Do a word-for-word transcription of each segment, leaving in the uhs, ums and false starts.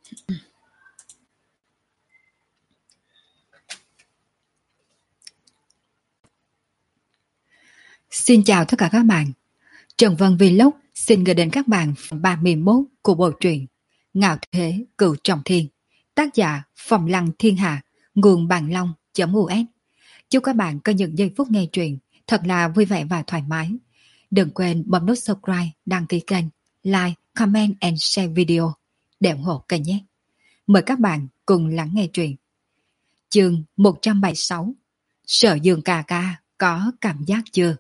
Xin chào tất cả các bạn. Trần Vân Vlog xin gửi đến các bạn phần ba mươi mốt của bộ truyện Ngạo Thế Cửu Trọng Thiên, tác giả Phong Lăng Thiên Hạ, nguồn Bàn Long.u s. Chúc các bạn có những giây phút nghe truyện thật là vui vẻ và thoải mái. Đừng quên bấm nút subscribe, đăng ký kênh, like, comment and share video để ủng hộ kênh nhé. Mời các bạn cùng lắng nghe truyện. Chương một trăm bảy mươi sáu. Sở Dương ca ca có cảm giác chưa?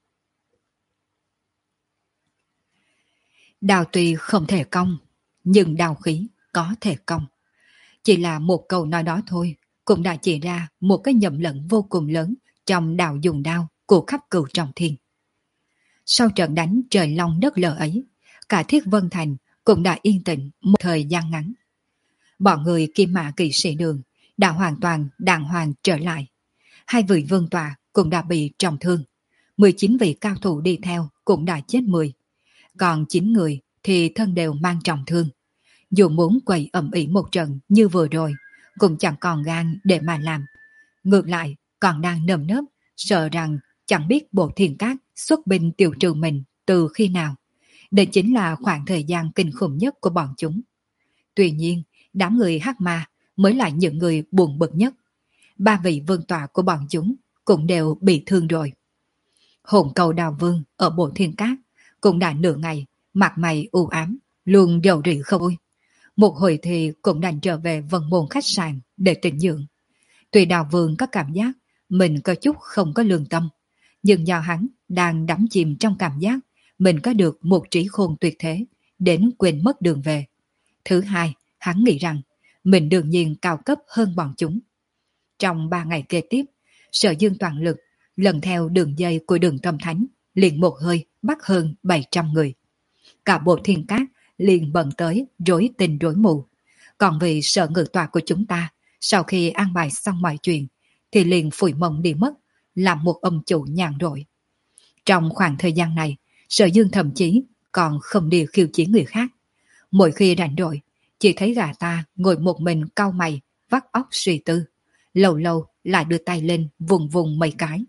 Đào tuy không thể cong, nhưng đào khí có thể cong. Chỉ là một câu nói đó thôi, cũng đã chỉ ra một cái nhầm lẫn vô cùng lớn trong đào dùng đao của khắp Cửu Trọng Thiên. Sau trận đánh trời long đất lở ấy, cả Thiết Vân Thành cũng đã yên tĩnh một thời gian ngắn. Bọn người Kim Mã Kỵ Sĩ Đường đã hoàn toàn đàng hoàng trở lại. Hai vị vương tọa cũng đã bị trọng thương. mười chín vị cao thủ đi theo cũng đã chết mười. Còn chín người thì thân đều mang trọng thương. Dù muốn quậy ầm ĩ một trận như vừa rồi, cũng chẳng còn gan để mà làm. Ngược lại, còn đang nơm nớp, sợ rằng chẳng biết Bộ Thiên Cát xuất binh tiêu trừ mình từ khi nào. Đây chính là khoảng thời gian kinh khủng nhất của bọn chúng. Tuy nhiên, đám người hắc ma mới là những người buồn bực nhất. Ba vị vương tọa của bọn chúng cũng đều bị thương rồi. Hồn cầu Đào Vương ở Bộ Thiên Cát cũng đã nửa ngày, mặt mày u ám, luôn rầu rĩ không vui. Một hồi thì cũng đành trở về Vân Môn khách sạn để tĩnh dưỡng. Tuy Đào Vương có cảm giác mình có chút không có lương tâm, nhưng do hắn đang đắm chìm trong cảm giác mình có được một trí khôn tuyệt thế, đến quên mất đường về. Thứ hai, hắn nghĩ rằng mình đương nhiên cao cấp hơn bọn chúng. Trong ba ngày kế tiếp, Sở Dương toàn lực lần theo đường dây của Đường Tâm Thánh, liền một hơi bắt hơn bảy trăm người. Cả Bộ Thiên Cát liền bận tới rối tình rối mù. Còn vì Sở Ngự Tọa của chúng ta, sau khi an bài xong mọi chuyện, thì liền phủi mông đi mất, làm một ông chủ nhàn rỗi. Trong khoảng thời gian này, Sở Dương thậm chí còn không đi khiêu chiến người khác. Mỗi khi rảnh rỗi, chỉ thấy gã ta ngồi một mình cau mày, vắt óc suy tư. Lâu lâu lại đưa tay lên vùng vùng mấy cái.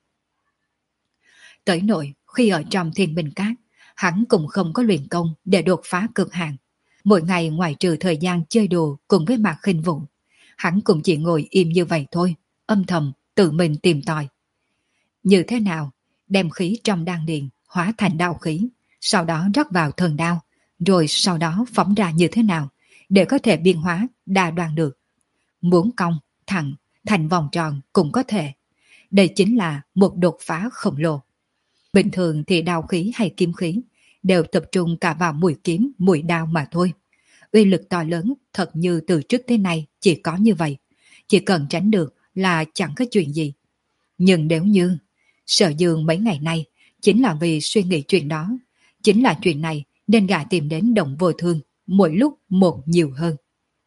Tới nỗi khi ở trong Thiên Bình Cát, hắn cũng không có luyện công để đột phá cực hạn. Mỗi ngày ngoài trừ thời gian chơi đùa cùng với Mạc Khinh Vũ, hắn cũng chỉ ngồi im như vậy thôi, âm thầm tự mình tìm tòi. Như thế nào đem khí trong đan điền hóa thành đao khí, sau đó rót vào thần đao, rồi sau đó phóng ra như thế nào để có thể biên hóa đa đoan được. Muốn cong, thẳng, thành vòng tròn cũng có thể. Đây chính là một đột phá khổng lồ. Bình thường thì đao khí hay kiếm khí đều tập trung cả vào mũi kiếm, mũi đao mà thôi. Uy lực to lớn thật như từ trước tới nay chỉ có như vậy. Chỉ cần tránh được là chẳng có chuyện gì. Nhưng nếu như Sở Dương mấy ngày nay chính là vì suy nghĩ chuyện đó, chính là chuyện này nên gã tìm đến Động Vô Thương, mỗi lúc một nhiều hơn.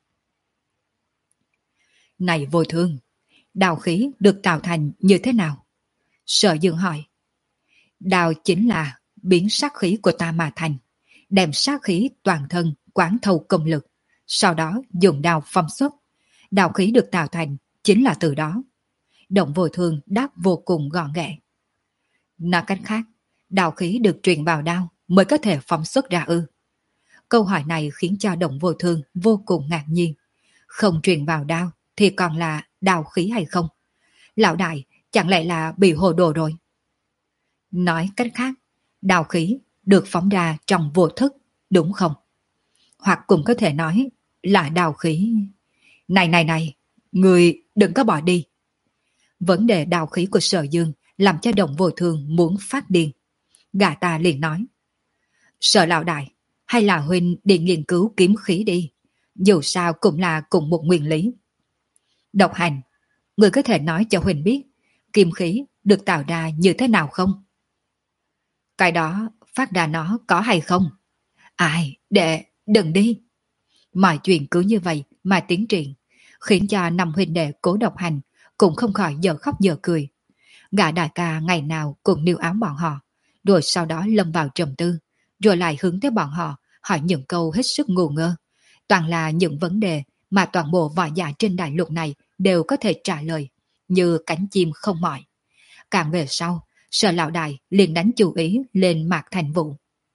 Này Vô Thương, đao khí được tạo thành như thế nào? Sở Dương hỏi. Đao chính là biến sát khí của ta mà thành, đem sát khí toàn thân quán thâu công lực, sau đó dùng đao phong xuất. Đao khí được tạo thành chính là từ đó. Động Vô Thương đáp vô cùng gọn gẽ. Nói cách khác, đao khí được truyền vào đao mới có thể phóng xuất ra ư? Câu hỏi này khiến cho Động Vô Thương vô cùng ngạc nhiên. Không truyền vào đao thì còn là đao khí hay không? Lão đại chẳng lẽ là bị hồ đồ rồi? Nói cách khác, đao khí được phóng ra trong vô thức, đúng không? Hoặc cũng có thể nói là đao khí. Này này này, người đừng có bỏ đi. Vấn đề đao khí của Sở Dương làm cho Động Vô Thương muốn phát điên. Gã ta liền nói. Sở lão đại, hay là huynh đi nghiên cứu kiếm khí đi. Dù sao cũng là cùng một nguyên lý. Độc Hành, người có thể nói cho huynh biết kiếm khí được tạo ra như thế nào không? Cái đó phát ra nó có hay không? Ai, đệ, đừng đi. Mọi chuyện cứ như vậy mà tiến triển, khiến cho năm huynh đệ Cố Độc Hành cũng không khỏi giờ khóc giờ cười. Gã đại ca ngày nào cũng níu áo bọn họ, rồi sau đó lâm vào trầm tư, rồi lại hướng tới bọn họ hỏi những câu hết sức ngu ngơ. toàn là những vấn đề mà toàn bộ võ giả trên đại lục này đều có thể trả lời, như cánh chim không mỏi. Càng về sau, Sở lão đại liền đánh chú ý lên Mạc Thành Vũ.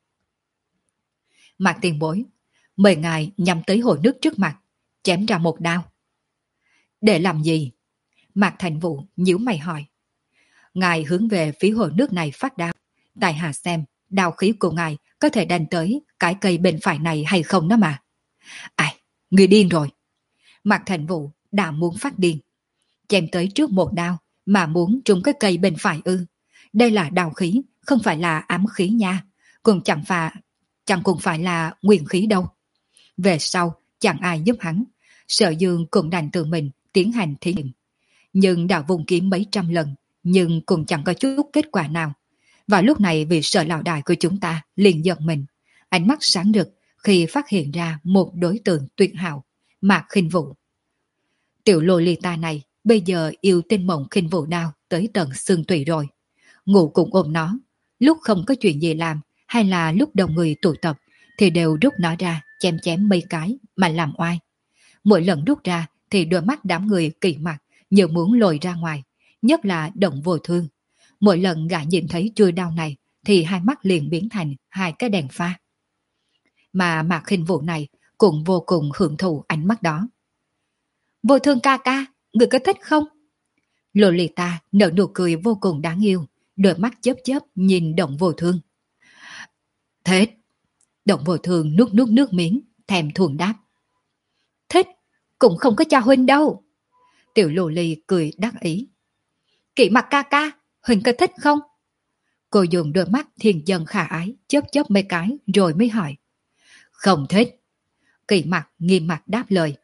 Mạc tiền bối, mời ngài nhắm tới hồ nước trước mặt, chém ra một đao. Để làm gì? Mạc Thành Vũ nhíu mày hỏi. Ngài hướng về phía hồ nước này phát đao. Tại hạ xem, đao khí của ngài có thể đánh tới cái cây bên phải này hay không đó mà. Ai, người điên rồi. Mạc Thành Vũ đã muốn phát điên. Chém tới trước một đao mà muốn trúng cái cây bên phải ư. Đây là đao khí, không phải là ám khí nha. Cũng chẳng phải, chẳng cũng phải là nguyên khí đâu. Về sau, chẳng ai giúp hắn. Sở Dương cũng đành tự mình tiến hành thí nghiệm. Nhưng đã vùng kiếm mấy trăm lần, nhưng cũng chẳng có chút kết quả nào. Và lúc này vị Sở lão đại của chúng ta liền giật mình, ánh mắt sáng rực khi phát hiện ra một đối tượng tuyệt hảo, Mạc Khinh Vũ. Tiểu lô ly ta này bây giờ yêu tên mộng Khinh Vũ đao tới tận xương tủy rồi. Ngủ cũng ôm nó, lúc không có chuyện gì làm hay là lúc đông người tụ tập thì đều rút nó ra chém chém mấy cái mà làm oai. Mỗi lần rút ra thì đôi mắt đám người kỳ mặt như muốn lồi ra ngoài, nhất là Động Vô Thương. Mỗi lần gã nhìn thấy chuôi đao này thì hai mắt liền biến thành hai cái đèn pha. Mà Mạc Khinh Vũ này cũng vô cùng hưởng thụ ánh mắt đó. Vô Thương ca ca, người có thích không? Lolita nở nụ cười vô cùng đáng yêu, đôi mắt chớp chớp nhìn Động Vô Thương. Thích. Động Vô Thương nuốt nuốt nước miếng, thèm thuồng đáp. Thích, cũng không có cho huynh đâu. Tiểu Lô Ly cười đắc ý. Kỵ Mặc ca ca, huynh có thích không? Cô dùng đôi mắt thiên dân khả ái chớp chớp mấy cái rồi mới hỏi. Không thích. Kỵ Mặc nghiêm mặt đáp lời.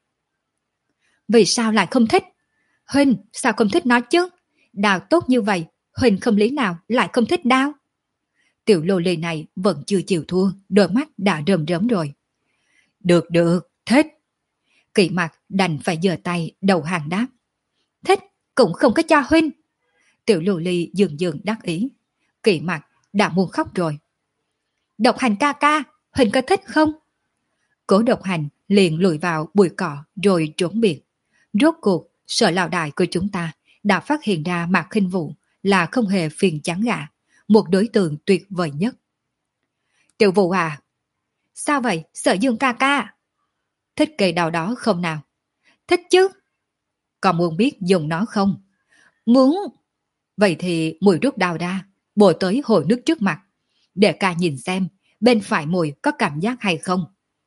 Vì sao lại không thích? Huynh sao không thích nó chứ? Đào tốt như vậy, huynh không lý nào lại không thích đao? Tiểu Lô Ly này vẫn chưa chịu thua, đôi mắt đã rơm rớm rồi. Được được, thích. Kỵ Mặc đành phải giơ tay đầu hàng đáp. Thích cũng không có cho huynh. Tiểu Lô Ly dường dường đắc ý. Kỵ Mặc đã muốn khóc rồi. Độc Hành ca ca, huynh có thích không? Cố Độc Hành liền lùi vào bụi cỏ rồi trốn biệt. Rốt cuộc, Sở lão đại của chúng ta đã phát hiện ra Mạc Khinh Vũ là không hề phiền chán gã, một đối tượng tuyệt vời nhất. Tiểu Vũ à? Sao vậy, Sở Dương ca ca? Thích cây đào đó không nào? Thích chứ. Còn muốn biết dùng nó không? Muốn. Vậy thì mùi rút đào ra, bổ tới hồ nước trước mặt, để ca nhìn xem bên phải mùi có cảm giác hay không.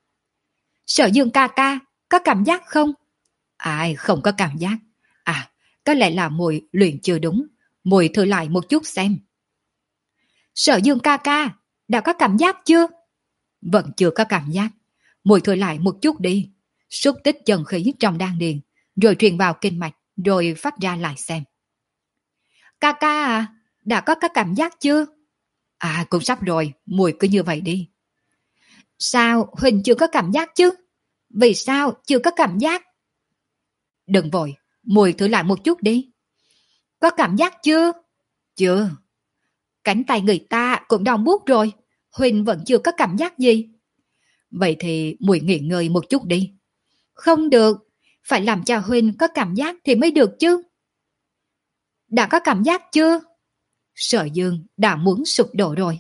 Sở Dương ca ca, có cảm giác không? Ai không có cảm giác. À, có lẽ là mùi luyện chưa đúng. Mùi thử lại một chút xem. Sở Dương ca ca, đã có cảm giác chưa? Vẫn chưa có cảm giác. Mùi thử lại một chút đi. Xúc tích chân khí trong đan điền, rồi truyền vào kinh mạch, rồi phát ra lại xem. Ca ca à, đã có cái cảm giác chưa? À, cũng sắp rồi, mùi cứ như vậy đi. Sao Huỳnh chưa có cảm giác chứ? Vì sao chưa có cảm giác? Đừng vội, mùi thử lại một chút đi. Có cảm giác chưa? Chưa. Cánh tay người ta cũng đau buốt rồi, Huỳnh vẫn chưa có cảm giác gì. Vậy thì mùi nghỉ ngơi một chút đi. Không được, phải làm cho Huỳnh có cảm giác thì mới được chứ. Đã có cảm giác chưa? Sở Dương đã muốn sụp đổ rồi.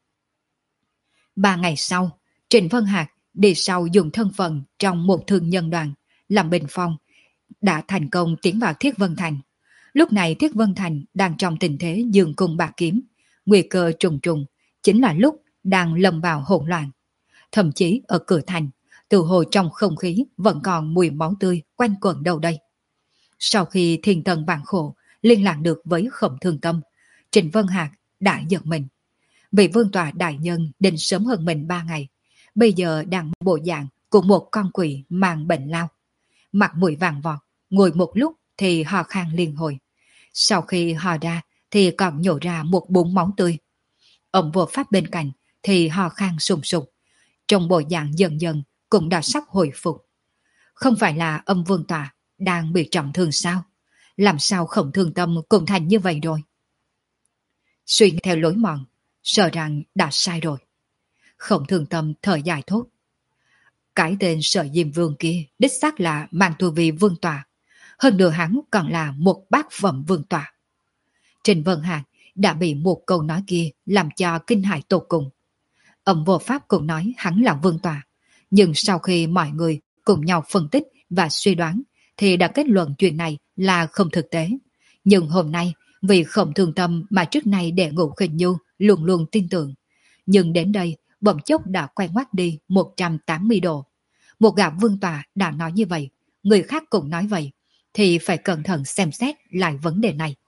Ba ngày sau, Trịnh Vân Hạc đi sau dùng thân phận trong một thương nhân đoàn làm bình phong, đã thành công tiến vào Thiết Vân Thành. Lúc này Thiết Vân Thành đang trong tình thế dương cung bạc kiếm, nguy cơ trùng trùng, chính là lúc đang lâm vào hỗn loạn. Thậm chí ở cửa thành, từ hồ trong không khí vẫn còn mùi máu tươi quanh quẩn đâu đây. Sau khi thiên thần vạn khổ liên lạc được với Khổng Thương Tâm, Trịnh Vân Hạc đã giật mình. Vị vương tọa đại nhân đến sớm hơn mình ba ngày, bây giờ đang bộ dạng của một con quỷ mang bệnh lao. Mặt mũi vàng vọt, ngồi một lúc thì ho khan liên hồi. Sau khi ho ra thì còn nhổ ra một búng máu tươi. Ông vô pháp bên cạnh thì ho khan sùng sục. Trong bộ dạng dần dần cũng đã sắp hồi phục. Không phải là âm vương tọa đang bị trọng thương sao? Làm sao Khổng Thương Tâm cũng thành như vậy rồi? Suy theo lối mòn, sợ rằng đã sai rồi. Khổng Thương Tâm thở dài thốt. Cái tên Sở Diêm Vương kia đích xác là mang tu vi vương tọa, hơn nữa hắn còn là một bát phẩm vương tọa. Trình Vân Hạc đã bị một câu nói kia làm cho kinh hãi tột cùng. Ông vô pháp cũng nói hắn là vương tọa, nhưng sau khi mọi người cùng nhau phân tích và suy đoán thì đã kết luận chuyện này là không thực tế. Nhưng hôm nay vì không thương tâm mà trước nay Đệ Ngũ Khinh Nhu luôn luôn tin tưởng, nhưng đến đây bỗng chốc đã quay ngoắt đi một trăm tám mươi độ. Một gã vương tọa đã nói như vậy, người khác cũng nói vậy, thì phải cẩn thận xem xét lại vấn đề này.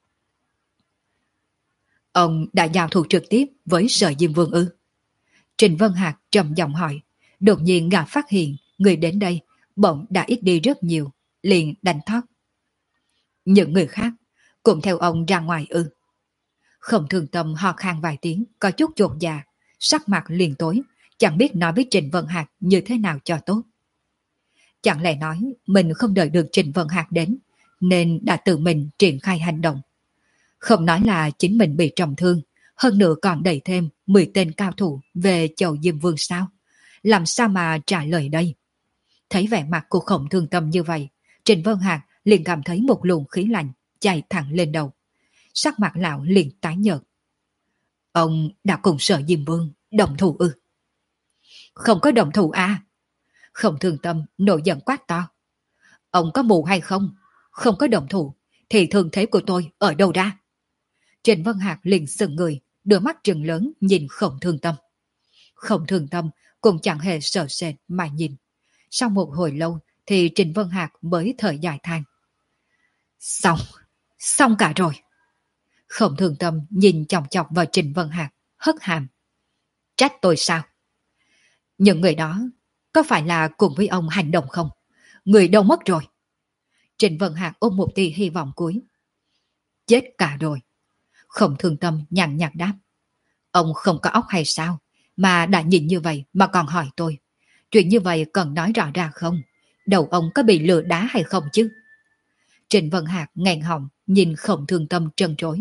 Ông đã giao thủ trực tiếp với Sở Diêm Vương ư? Trình Vân Hạc trầm giọng hỏi. Đột nhiên gã phát hiện người đến đây bỗng đã ít đi rất nhiều, liền đành thót. Những người khác cũng theo ông ra ngoài ư? Không Thương Tâm ho khan vài tiếng, có chút chột dạ, sắc mặt liền tối, chẳng biết nói với Trình Vân Hạc như thế nào cho tốt. Chẳng lẽ nói mình không đợi được Trình Vân Hạc đến, nên đã tự mình triển khai hành động. Không nói là chính mình bị trọng thương, hơn nữa còn đẩy thêm mười tên cao thủ về chầu Diêm Vương sao? Làm sao mà trả lời đây? Thấy vẻ mặt của Khổng Thương Tâm như vậy, Trình Vân Hạc liền cảm thấy một luồng khí lạnh chạy thẳng lên đầu. Sắc mặt lão liền tái nhợt. Ông đã cùng Sở Diêm Vương đồng thủ ư? Không có đồng thủ à? Khổng Thương Tâm nổi giận quát to. Ông có mù hay không? Không có đồng thủ thì thương thế của tôi ở đâu ra? Trình Vân Hạc liền sững người, đôi mắt trừng lớn nhìn Khổng Thương Tâm. Khổng Thương Tâm cũng chẳng hề sợ sệt mà nhìn. Sau một hồi lâu thì Trình Vân Hạc mới thở dài than. Xong, xong cả rồi. Khổng Thương Tâm nhìn chòng chọc vào Trình Vân Hạc, hất hàm. Trách tôi sao? Những người đó có phải là cùng với ông hành động không? Người đâu mất rồi? Trình Vân Hạc ôm một tia hy vọng cuối. Chết cả rồi. Khổng Thương Tâm nhàn nhạt đáp. Ông không có óc hay sao? Mà đã nhìn như vậy mà còn hỏi tôi. Chuyện như vậy cần nói rõ ra không? Đầu ông có bị lừa đá hay không chứ? Trình Vân Hạc nghẹn họng nhìn Khổng Thương Tâm trân trối.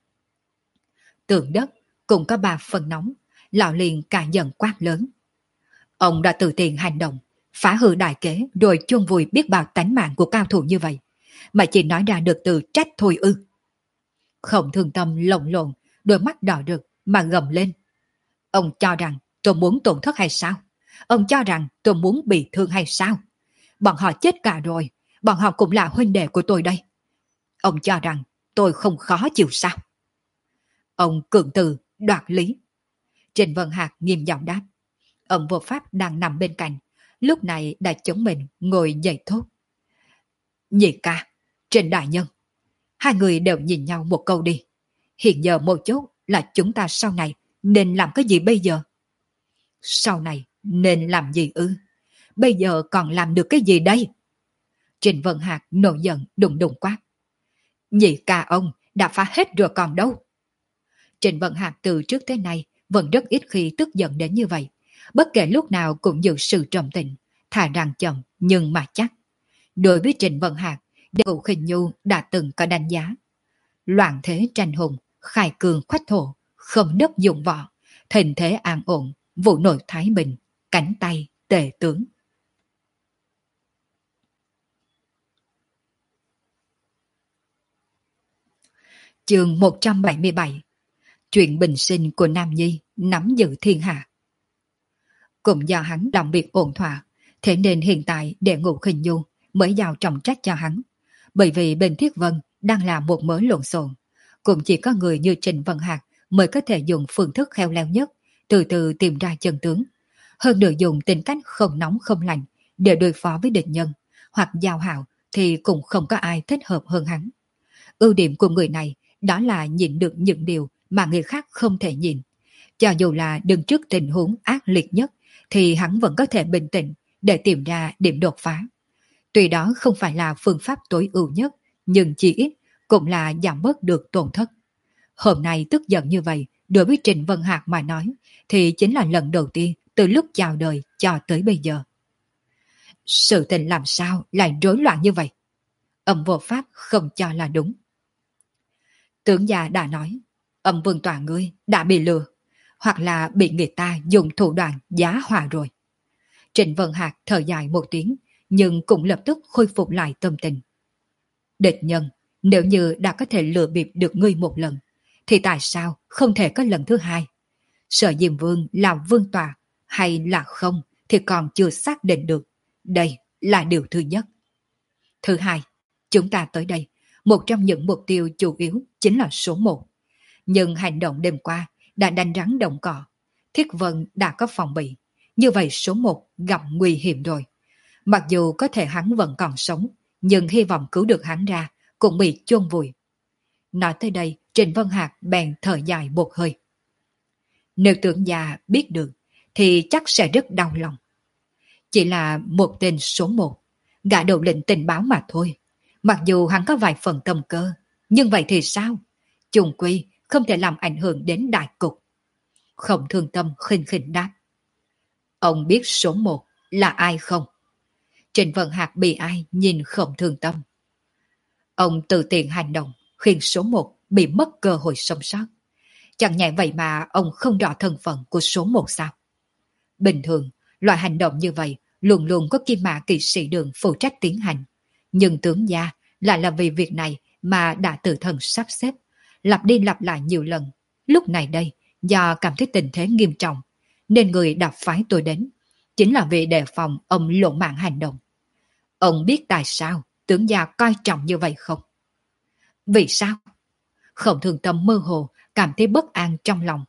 Tượng đất cũng có ba phần nóng, lão liền cả giận quát lớn. Ông đã tự tiện hành động, phá hư đại kế rồi chôn vùi biết bao tánh mạng của cao thủ như vậy, mà chỉ nói ra được từ trách thôi ư? Khổng Thương Tâm lồng lộn, đôi mắt đỏ rực mà gầm lên. Ông cho rằng tôi muốn tổn thất hay sao? Ông cho rằng tôi muốn bị thương hay sao? Bọn họ chết cả rồi, bọn họ cũng là huynh đệ của tôi đây. Ông cho rằng tôi không khó chịu sao? Ông cường từ, đoạt lý. Trình Vân Hạc nghiêm giọng đáp. Ông vô pháp đang nằm bên cạnh, lúc này đã chống mình ngồi dậy thốt. Nhị ca, Trình đại nhân. Hai người đều nhìn nhau một câu đi. Hiện giờ một chút là chúng ta sau này nên làm cái gì bây giờ? Sau này nên làm gì ư? Bây giờ còn làm được cái gì đây? Trình Vân Hạc nổi giận đùng đùng quát. Nhị ca ông đã phá hết rồi còn đâu? Trình Vân Hạc từ trước tới nay vẫn rất ít khi tức giận đến như vậy. Bất kể lúc nào cũng giữ sự trầm tĩnh, thà rằng chậm nhưng mà chắc. Đối với Trình Vân Hạc, Đệ Ngũ Khinh Nhu đã từng có đánh giá. Loạn thế tranh hùng, khai cường khoách thổ, không đất dụng võ, thịnh thế an ổn, vụ nổi thái bình, cánh tay tề tướng. Chương một trăm bảy mươi bảy. Chuyện bình sinh của Nam Nhi nắm giữ thiên hạ. Cũng do hắn làm việc ổn thỏa, thế nên hiện tại Đệ Ngũ Khinh Nhu mới giao trọng trách cho hắn. Bởi vì bên Thiết Vân đang là một mớ lộn xộn, cũng chỉ có người như Trình Vân Hạc mới có thể dùng phương thức khéo léo nhất, từ từ tìm ra chân tướng. Hơn nữa dùng tính cách không nóng không lạnh để đối phó với địch nhân, hoặc giao hảo thì cũng không có ai thích hợp hơn hắn. Ưu điểm của người này đó là nhìn được những điều mà người khác không thể nhìn. Cho dù là đứng trước tình huống ác liệt nhất thì hắn vẫn có thể bình tĩnh để tìm ra điểm đột phá. Tuy đó không phải là phương pháp tối ưu nhất, nhưng chỉ ít cũng là giảm bớt được tổn thất. Hôm nay tức giận như vậy, đối với Trình Vân Hạc mà nói, thì chính là lần đầu tiên từ lúc chào đời cho tới bây giờ. Sự tình làm sao lại rối loạn như vậy? Âm vô pháp không cho là đúng. Tướng già đã nói, Âm vương tòa ngươi đã bị lừa, hoặc là bị người ta dùng thủ đoạn giá hòa rồi. Trịnh Vân Hạc thở dài một tiếng, nhưng cũng lập tức khôi phục lại tâm tình. Địch nhân, nếu như đã có thể lừa bịp được ngươi một lần, thì tại sao không thể có lần thứ hai? Sở Diêm Vương là vương tọa hay là không thì còn chưa xác định được. Đây là điều thứ nhất. Thứ hai, chúng ta tới đây, một trong những mục tiêu chủ yếu chính là số một. Nhưng hành động đêm qua đã đánh rắn động cỏ. Thiết Vân đã có phòng bị. Như vậy số một gặp nguy hiểm rồi. Mặc dù có thể hắn vẫn còn sống, nhưng hy vọng cứu được hắn ra cũng bị chôn vùi. Nói tới đây, Trịnh Vân Hạc bèn thở dài một hơi. Nếu tưởng già biết được, thì chắc sẽ rất đau lòng. Chỉ là một tên số một, gã đầu lĩnh tình báo mà thôi. Mặc dù hắn có vài phần tâm cơ, nhưng vậy thì sao? Chung quy không thể làm ảnh hưởng đến đại cục. Khổng Thương Tâm khinh khinh đáp. Ông biết số một là ai không? Trịnh Vân Hạc bị ai nhìn Khổng Thương Tâm. Ông tự tiện hành động khiến số một bị mất cơ hội sống sót. Chẳng nhẹ vậy mà ông không rõ thân phận của số một sao? Bình thường, loại hành động như vậy luôn luôn có Kim Mã kỵ sĩ đường phụ trách tiến hành. Nhưng tướng gia lại là vì việc này mà đã tự thân sắp xếp, lặp đi lặp lại nhiều lần. Lúc này đây, do cảm thấy tình thế nghiêm trọng, nên người đã phái tôi đến, chính là vì đề phòng ông lộ mạng hành động. Ông biết tại sao tướng gia coi trọng như vậy không? Vì sao? Khổng Thương Tâm mơ hồ cảm thấy bất an trong lòng.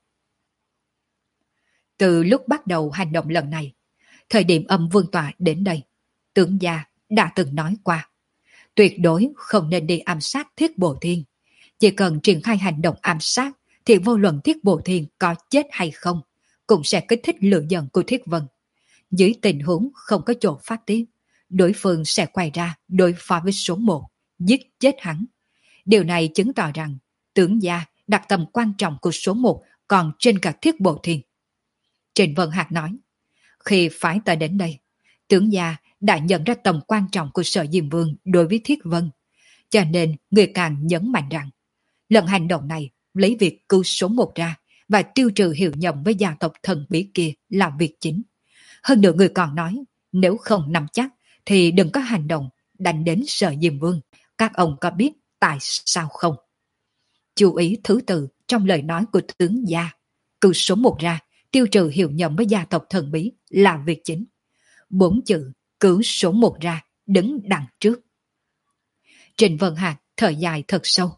Từ lúc bắt đầu hành động lần này, thời điểm âm vương tọa đến đây, tướng gia đã từng nói qua, tuyệt đối không nên đi ám sát Thiết Bổ Thiên. Chỉ cần triển khai hành động ám sát thì vô luận Thiết Bổ Thiên có chết hay không cũng sẽ kích thích lửa giận của Thiết Vân. Dưới tình huống không có chỗ phát tiết, đối phương sẽ quay ra đối phó với số một, giết chết hắn. Điều này chứng tỏ rằng tướng gia đặt tầm quan trọng của số một còn trên cả Thiết Bổ Thiên. Trịnh Vân Hạc nói, khi phái ta đến đây, tướng gia đã nhận ra tầm quan trọng của Sở Diêm Vương đối với Thiết Vân, cho nên người càng nhấn mạnh rằng lần hành động này lấy việc cứu số một ra và tiêu trừ hiểu nhầm với gia tộc thần bí kia là việc chính. Hơn nữa người còn nói, nếu không nắm chắc thì đừng có hành động đánh đến Sở Diêm Vương. Các ông có biết tại sao không? Chú ý thứ tự trong lời nói của tướng gia. Cứu số một ra, tiêu trừ hiểu nhầm với gia tộc thần bí là việc chính. Bốn chữ cứu số một ra đứng đằng trước. Trịnh Vân Hạc thở dài thật sâu.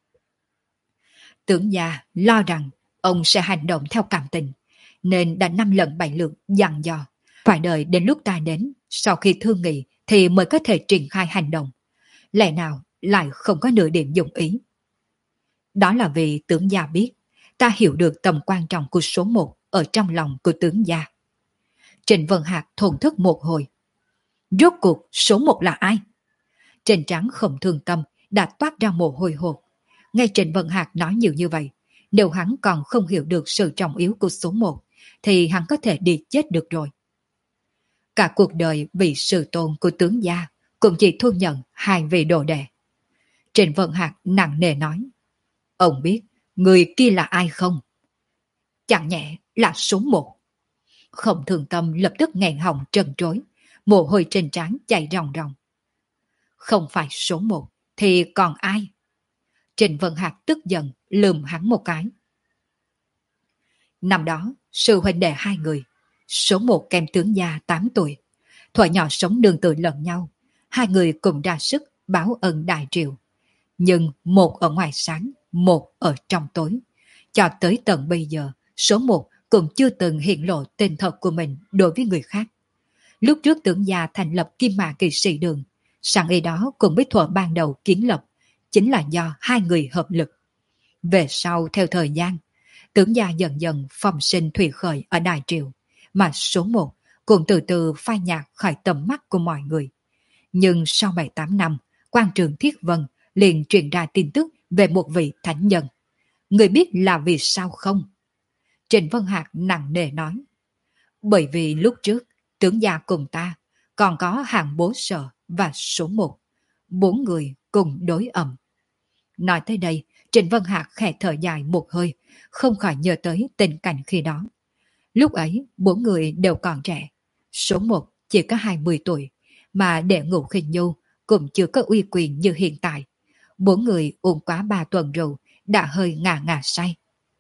Tướng gia lo rằng ông sẽ hành động theo cảm tình, nên đã năm lần bảy lượt dặn dò, phải đợi đến lúc ta đến, sau khi thương nghị thì mới có thể triển khai hành động. Lẽ nào lại không có nửa điểm dụng ý? Đó là vì tướng gia biết, ta hiểu được tầm quan trọng của số một ở trong lòng của tướng gia. Trịnh Vân Hạc thổn thức một hồi. Rốt cuộc số một là ai? Trên trán Khổng Thương Tâm đã toát ra mồ hôi hột. Nghe Trịnh Vân Hạc nói nhiều như vậy, nếu hắn còn không hiểu được sự trọng yếu của số một, thì hắn có thể đi chết được rồi. Cả cuộc đời vì sự tôn của tướng gia cũng chỉ thu nhận hai vị đồ đệ. Trịnh Vân Hạc nặng nề nói, ông biết người kia là ai không? Chẳng nhẹ là số một. Khổng Thường Tâm lập tức nghẹn họng trần trối, mồ hôi trên trán chảy ròng ròng. Không phải số một thì còn ai? Trịnh Vân Hạc tức giận lườm hắn một cái. Năm đó, sư huynh đệ hai người, số một kèm tướng gia tám tuổi, thuở nhỏ sống đường tự lẫn nhau, hai người cùng ra sức báo ân đại triều. Nhưng một ở ngoài sáng, một ở trong tối. Cho tới tận bây giờ, số một cũng chưa từng hiện lộ tên thật của mình đối với người khác. Lúc trước tướng gia thành lập Kim Mã Kỵ Sĩ Đường, sẵn ý đó cùng với thuở ban đầu kiến lập, chính là do hai người hợp lực. Về sau theo thời gian, tướng gia dần dần phong sinh thủy khởi ở Đại Triều, mà số một cũng từ từ phai nhạt khỏi tầm mắt của mọi người. Nhưng sau bảy tám năm, quan trường Thiết Vân liền truyền ra tin tức về một vị thánh nhân. Người biết là vì sao không? Trịnh Vân Hạc nặng nề nói. Bởi vì lúc trước, tướng gia cùng ta còn có Hàng Bố Sở và số một. Bốn người cùng đối ẩm. Nói tới đây, Trịnh Vân Hạc khẽ thở dài một hơi, không khỏi nhớ tới tình cảnh khi đó. Lúc ấy, bốn người đều còn trẻ. Số một chỉ có hai mươi tuổi, mà Đệ Ngũ Khinh Nhu cũng chưa có uy quyền như hiện tại. Bốn người uống quá ba tuần rượu, đã hơi ngà ngà say.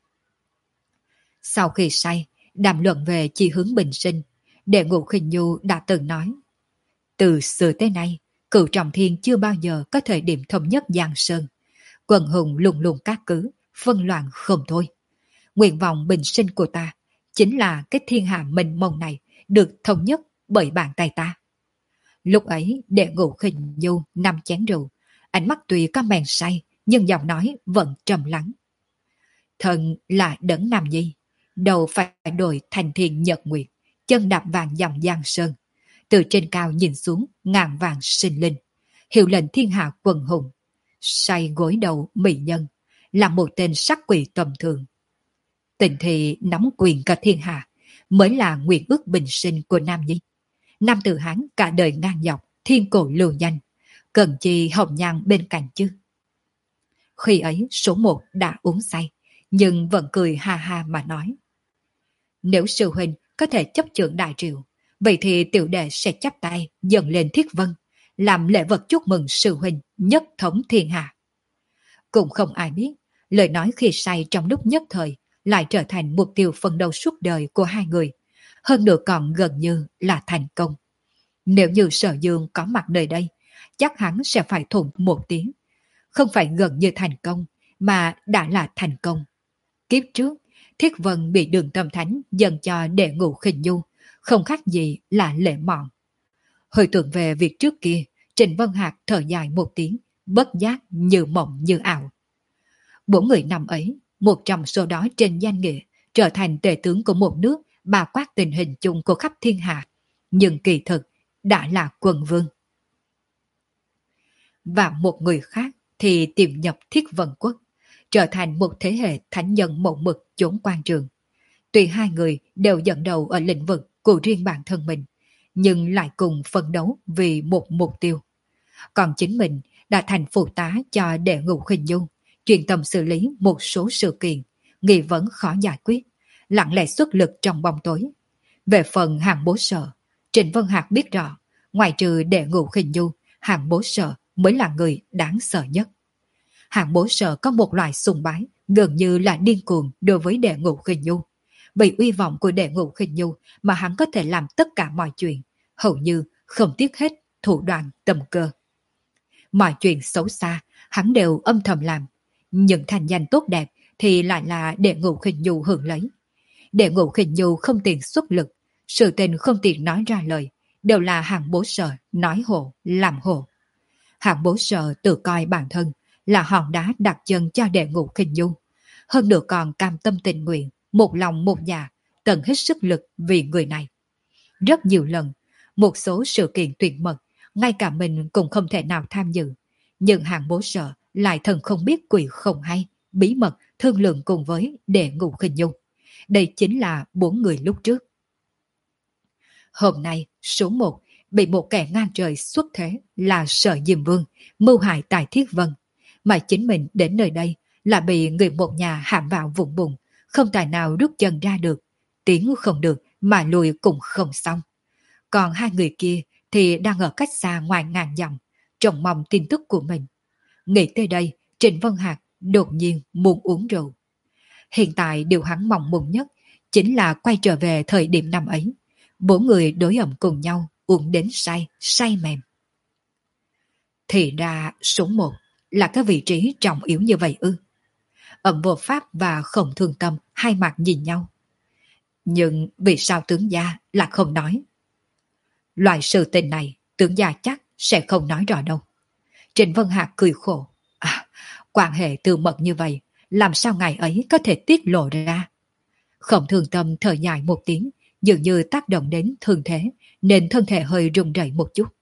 Sau khi say, đàm luận về chi hướng bình sinh, Đệ Ngũ Khinh Nhu đã từng nói: từ xưa tới nay, Cửu Trọng Thiên chưa bao giờ có thời điểm thống nhất Giang Sơn. Quần hùng lùng lùng các cứ, phân loạn không thôi. Nguyện vọng bình sinh của ta chính là cái thiên hạ mênh mông này được thống nhất bởi bàn tay ta. Lúc ấy, Đệ Ngũ Khinh Nhu nằm chén rượu, ánh mắt tuy có men say, nhưng giọng nói vẫn trầm lắng. Thần là Đấng Nam Nhi, đầu phải đổi thành thiên nhật nguyệt, chân đạp vàng dòng Giang Sơn. Từ trên cao nhìn xuống ngàn vàng sinh linh, hiệu lệnh thiên hạ quần hùng. Say gối đầu mỹ nhân, là một tên sắc quỷ tầm thường. Tình thì nắm quyền cả thiên hạ, mới là nguyện ước bình sinh của Nam Nhi. Nam tử Hán cả đời ngang dọc, thiên cổ lưu danh, cần chi hồng nhan bên cạnh chứ. Khi ấy số một đã uống say, nhưng vẫn cười ha ha mà nói: nếu sư huynh có thể chấp trưởng đại triều, vậy thì tiểu đệ sẽ chắp tay dâng lên thiết vân, làm lễ vật chúc mừng sư huynh nhất thống thiên hạ. Cũng không ai biết, lời nói khi say trong lúc nhất thời lại trở thành mục tiêu phấn đấu suốt đời của hai người, hơn nữa còn gần như là thành công. Nếu như Sở Dương có mặt nơi đây, chắc hắn sẽ phải thủng một tiếng. Không phải gần như thành công, mà đã là thành công. Kiếp trước, Thiết Vân bị Đường Tâm Thánh dâng cho Đệ Ngũ Khinh Nhu, không khác gì là lễ mọn. Hồi tưởng về việc trước kia, Trịnh Vân Hạc thở dài một tiếng, bất giác như mộng như ảo. Bốn người năm ấy, một trong số đó trên danh nghĩa, trở thành tể tướng của một nước, bao quát tình hình chung của khắp thiên hạ, nhưng kỳ thực đã là quần vương. Và một người khác thì tiềm nhập Thiết Vân Quốc, trở thành một thế hệ thánh nhân mộng mực chốn quan trường. Tuy hai người đều dẫn đầu ở lĩnh vực của riêng bản thân mình, nhưng lại cùng phấn đấu vì một mục tiêu. Còn chính mình đã thành phụ tá cho Đệ Ngũ Khinh Nhu, chuyên tâm xử lý một số sự kiện, nghi vấn khó giải quyết, lặng lẽ xuất lực trong bóng tối. Về phần Hàng Bố Sở, Trịnh Vân Hạc biết rõ, ngoài trừ Đệ Ngũ Khinh Nhu, Hàng Bố Sở mới là người đáng sợ nhất. Hàng Bố Sở có một loại sùng bái gần như là điên cuồng đối với Đệ Ngũ Khinh Nhu. Vì uy vọng của Đệ Ngũ Khinh Nhu mà hắn có thể làm tất cả mọi chuyện, hầu như không tiếc hết thủ đoạn tầm cơ. Mọi chuyện xấu xa, hắn đều âm thầm làm. Nhưng thành danh tốt đẹp thì lại là Đệ Ngũ Khinh Nhu hưởng lấy. Đệ Ngũ Khinh Nhu không tiền xuất lực, sự tình không tiền nói ra lời, đều là Hàng Bố Sở nói hộ, làm hộ. Hàng Bố Sở tự coi bản thân là hòn đá đặt chân cho Đệ Ngũ Khinh Nhu, hơn nữa còn cam tâm tình nguyện, một lòng một dạ, tận hết sức lực vì người này. Rất nhiều lần, một số sự kiện tuyệt mật, ngay cả mình cũng không thể nào tham dự, nhưng Hàng Bố Sở lại thần không biết quỷ không hay, bí mật thương lượng cùng với Đệ Ngũ Khinh Nhu. Đây chính là bốn người lúc trước. Hôm nay, số một bị một kẻ ngang trời xuất thế là Sở Diêm Vương mưu hại tại Thiết Vân, mà chính mình đến nơi đây là bị người một nhà hãm vào vùng bùn, không tài nào rút chân ra được, tiến không được mà lùi cũng không xong. Còn hai người kia thì đang ở cách xa ngoài ngàn dặm, trông mong tin tức của mình. Nghĩ tới đây, Trịnh Vân Hạc đột nhiên muốn uống rượu. Hiện tại điều hắn mong muốn nhất chính là quay trở về thời điểm năm ấy. Bốn người đối ẩm cùng nhau, uống đến say, say mềm. Thì ra số một là cái vị trí trọng yếu như vậy ư? Ẩm Vô Pháp và Khổng Thương Tâm hai mặt nhìn nhau. Nhưng vì sao tướng gia là không nói? Loại sự tình này tướng gia chắc sẽ không nói rõ đâu. Trịnh Vân Hạc cười khổ. À, quan hệ tư mật như vậy, làm sao ngày ấy có thể tiết lộ ra? Khổng Thương Tâm thở dài một tiếng, dường như tác động đến thương thế, nên thân thể hơi run rẩy một chút.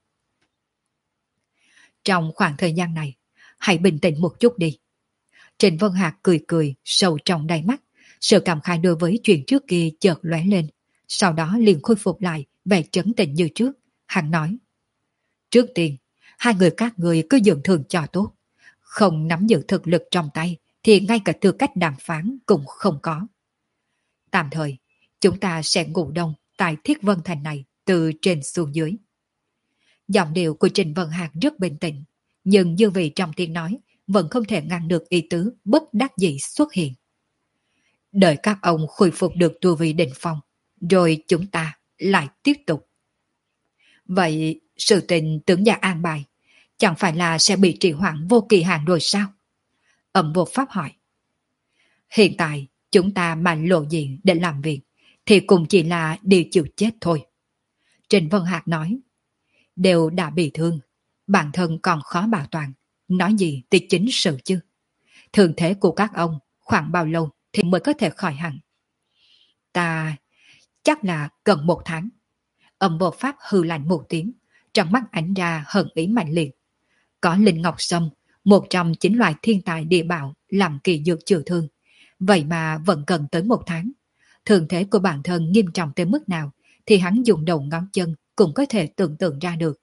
Trong khoảng thời gian này, hãy bình tĩnh một chút đi. Trịnh Vân Hạc cười cười, sâu trong đáy mắt, sự cảm khai đối với chuyện trước kia chợt lóe lên, sau đó liền khôi phục lại vẻ trấn tĩnh như trước. Hắn nói: trước tiên, hai người các người cứ dưỡng thường cho tốt, không nắm giữ thực lực trong tay thì ngay cả tư cách đàm phán cũng không có. Tạm thời, chúng ta sẽ ngủ đông tại Thiết Vân Thành này, từ trên xuống dưới. Giọng điệu của Trình Vân Hạc rất bình tĩnh, nhưng dư vị trong tiếng nói vẫn không thể ngăn được ý tứ bất đắc dĩ xuất hiện. Đợi các ông khôi phục được tu vi đỉnh phong, rồi chúng ta lại tiếp tục. Vậy sự tình tướng gia an bài, chẳng phải là sẽ bị trì hoãn vô kỳ hạn rồi sao? Ẩm vô pháp hỏi. Hiện tại chúng ta mà lộ diện để làm việc, thì cũng chỉ là đi chịu chết thôi. Trình Vân Hạc nói. Đều đã bị thương, bản thân còn khó bảo toàn, nói gì thì chính sự chứ. Thường thế của các ông khoảng bao lâu thì mới có thể khỏi hẳn? Ta chắc là gần một tháng. Âm vô pháp hư lạnh một tiếng, trong mắt ánh ra hận ý mạnh liệt. Có linh ngọc sâm, một trong chín loại thiên tài địa bảo làm kỳ dược chữa thương, vậy mà vẫn cần tới một tháng. Thường thế của bản thân nghiêm trọng tới mức nào thì hắn dùng đầu ngón chân cũng có thể tưởng tượng ra được.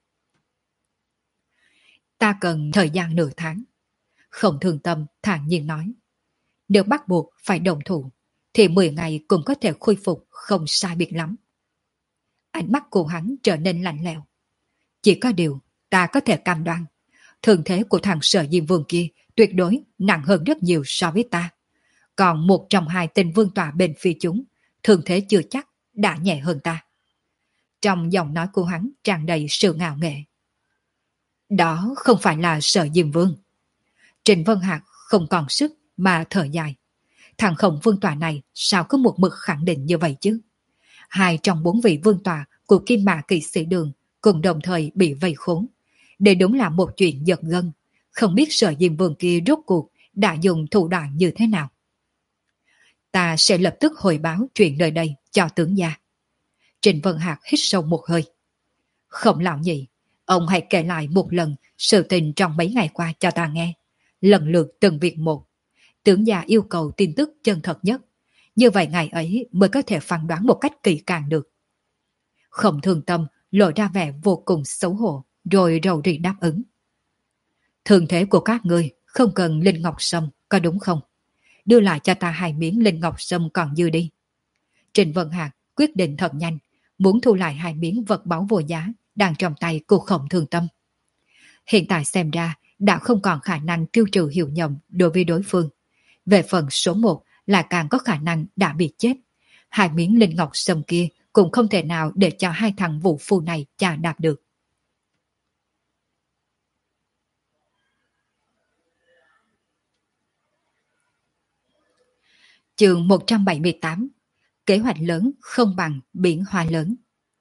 Ta cần thời gian nửa tháng. Không Thương Tâm thản nhiên nói. Nếu bắt buộc phải đồng thủ, thì mười ngày cũng có thể khôi phục không sai biệt lắm. Ánh mắt của hắn trở nên lạnh lẽo. Chỉ có điều, ta có thể cam đoan, thường thế của thằng Sở Diêm Vương kia tuyệt đối nặng hơn rất nhiều so với ta. Còn một trong hai tên vương tọa bên phía chúng, thường thế chưa chắc đã nhẹ hơn ta. Trong giọng nói của hắn tràn đầy sự ngạo nghệ. Đó không phải là Sở Diêm Vương. Trình Vân Hạc không còn sức mà thở dài. Thằng Khổng Vương tọa này sao có một mực khẳng định như vậy chứ? Hai trong bốn vị vương tọa của Kim Mã Kỵ Sĩ Đường cùng đồng thời bị vây khốn. Đây đúng là một chuyện giật gân. Không biết Sở Diêm Vương kia rốt cuộc đã dùng thủ đoạn như thế nào. Ta sẽ lập tức hồi báo chuyện nơi đây cho tướng gia. Trình Vân Hạc hít sâu một hơi. Không lão nhị, ông hãy kể lại một lần sự tình trong mấy ngày qua cho ta nghe. Lần lượt từng việc một. Tướng gia yêu cầu tin tức chân thật nhất. Như vậy ngày ấy mới có thể phán đoán một cách kỳ càng được. Không Thương Tâm lộ ra vẻ vô cùng xấu hổ, rồi rầu rĩ đáp ứng. Thường thế của các ngươi không cần linh ngọc sâm, có đúng không? Đưa lại cho ta hai miếng linh ngọc sâm còn dư đi. Trình Vân Hạc quyết định thật nhanh, muốn thu lại hai miếng vật báu vô giá đang trong tay của Không Thương Tâm. Hiện tại xem ra đã không còn khả năng tiêu trừ hiểu nhầm đối với đối phương. Về phần số một là càng có khả năng đã bị chết. Hai miếng linh ngọc sâm kia cũng không thể nào để cho hai thằng vũ phu này chà đạp được. Chương một trăm bảy mươi tám. Kế hoạch lớn không bằng biển hoa lớn.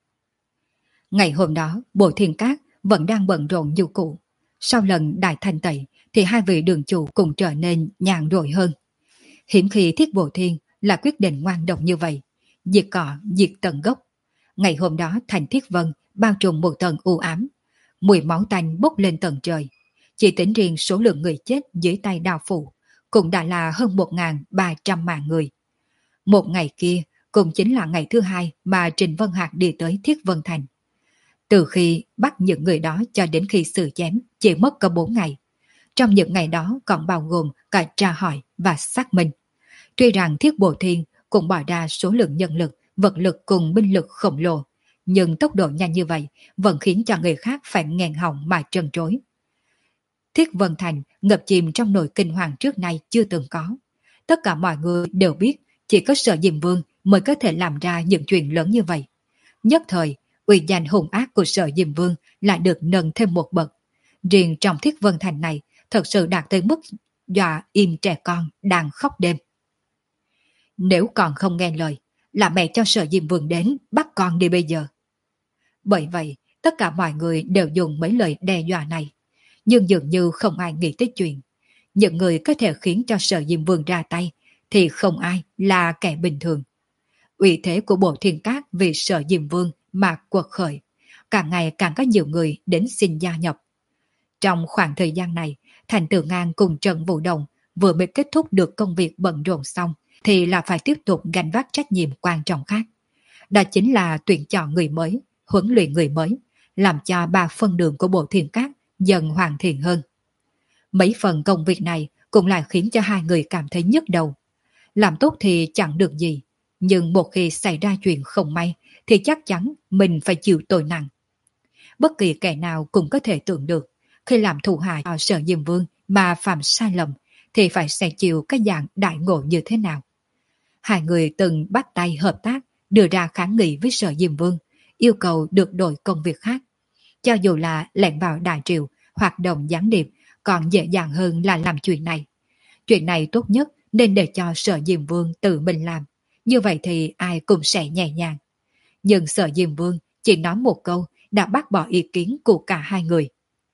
Ngày hôm đó, Bộ Thiên Cát vẫn đang bận rộn như cũ. Sau lần đại thanh tẩy thì hai vị đường chủ cũng trở nên nhàn rỗi hơn. Hiếm khi Thiết Bộ Thiên là quyết định ngoan độc như vậy, diệt cỏ, diệt tận gốc. Ngày hôm đó thành Thiết Vân bao trùm một tầng u ám, mùi máu tanh bốc lên tận trời. Chỉ tính riêng số lượng người chết dưới tay đao phủ cũng đã là hơn một nghìn ba trăm mạng người. Một ngày kia cũng chính là ngày thứ hai mà Trình Vân Hạc đi tới Thiết Vân Thành. Từ khi bắt những người đó cho đến khi xử chém chỉ mất có bốn ngày. Trong những ngày đó còn bao gồm cả tra hỏi và xác minh. Tuy rằng Thiết Bộ Thiên cũng bỏ ra số lượng nhân lực, vật lực cùng binh lực khổng lồ, nhưng tốc độ nhanh như vậy vẫn khiến cho người khác phải nghẹn họng mà trần trối. Thiết Vân Thành ngập chìm trong nỗi kinh hoàng trước nay chưa từng có. Tất cả mọi người đều biết chỉ có Sở Diêm Vương mới có thể làm ra những chuyện lớn như vậy. Nhất thời, uy danh hung ác của Sở Diêm Vương lại được nâng thêm một bậc. Riêng trong Thiết Vân Thành này thật sự đạt tới mức dọa im trẻ con đang khóc đêm. Nếu còn không nghe lời, là mẹ cho Sở Diêm Vương đến bắt con đi bây giờ. Bởi vậy, tất cả mọi người đều dùng mấy lời đe dọa này. Nhưng dường như không ai nghĩ tới chuyện. Những người có thể khiến cho Sở Diêm Vương ra tay thì không ai là kẻ bình thường. Uy thế của Bộ Thiên Cát vì Sở Diêm Vương mà quật khởi. Càng ngày càng có nhiều người đến xin gia nhập. Trong khoảng thời gian này, Thành Tử Ngang cùng Trần Vũ Đồng vừa mới kết thúc được công việc bận rộn xong thì là phải tiếp tục gánh vác trách nhiệm quan trọng khác. Đó chính là tuyển chọn người mới, huấn luyện người mới, làm cho ba phân đường của Bộ Thiên Cát dần hoàn thiện hơn. Mấy phần công việc này cũng lại khiến cho hai người cảm thấy nhức đầu. Làm tốt thì chẳng được gì, nhưng một khi xảy ra chuyện không may thì chắc chắn mình phải chịu tội nặng. Bất kỳ kẻ nào cũng có thể tưởng được, khi làm thủ hạ cho Sở Diêm Vương mà phạm sai lầm, thì phải sẽ chịu cái dạng đại ngộ như thế nào. Hai người từng bắt tay hợp tác, đưa ra kháng nghị với Sở Diêm Vương, yêu cầu được đổi công việc khác. Cho dù là lẻn vào đại triều, hoạt động gián điệp, còn dễ dàng hơn là làm chuyện này. Chuyện này tốt nhất nên để cho Sở Diêm Vương tự mình làm, như vậy thì ai cũng sẽ nhẹ nhàng. Nhưng Sở Diêm Vương chỉ nói một câu đã bác bỏ ý kiến của cả hai người.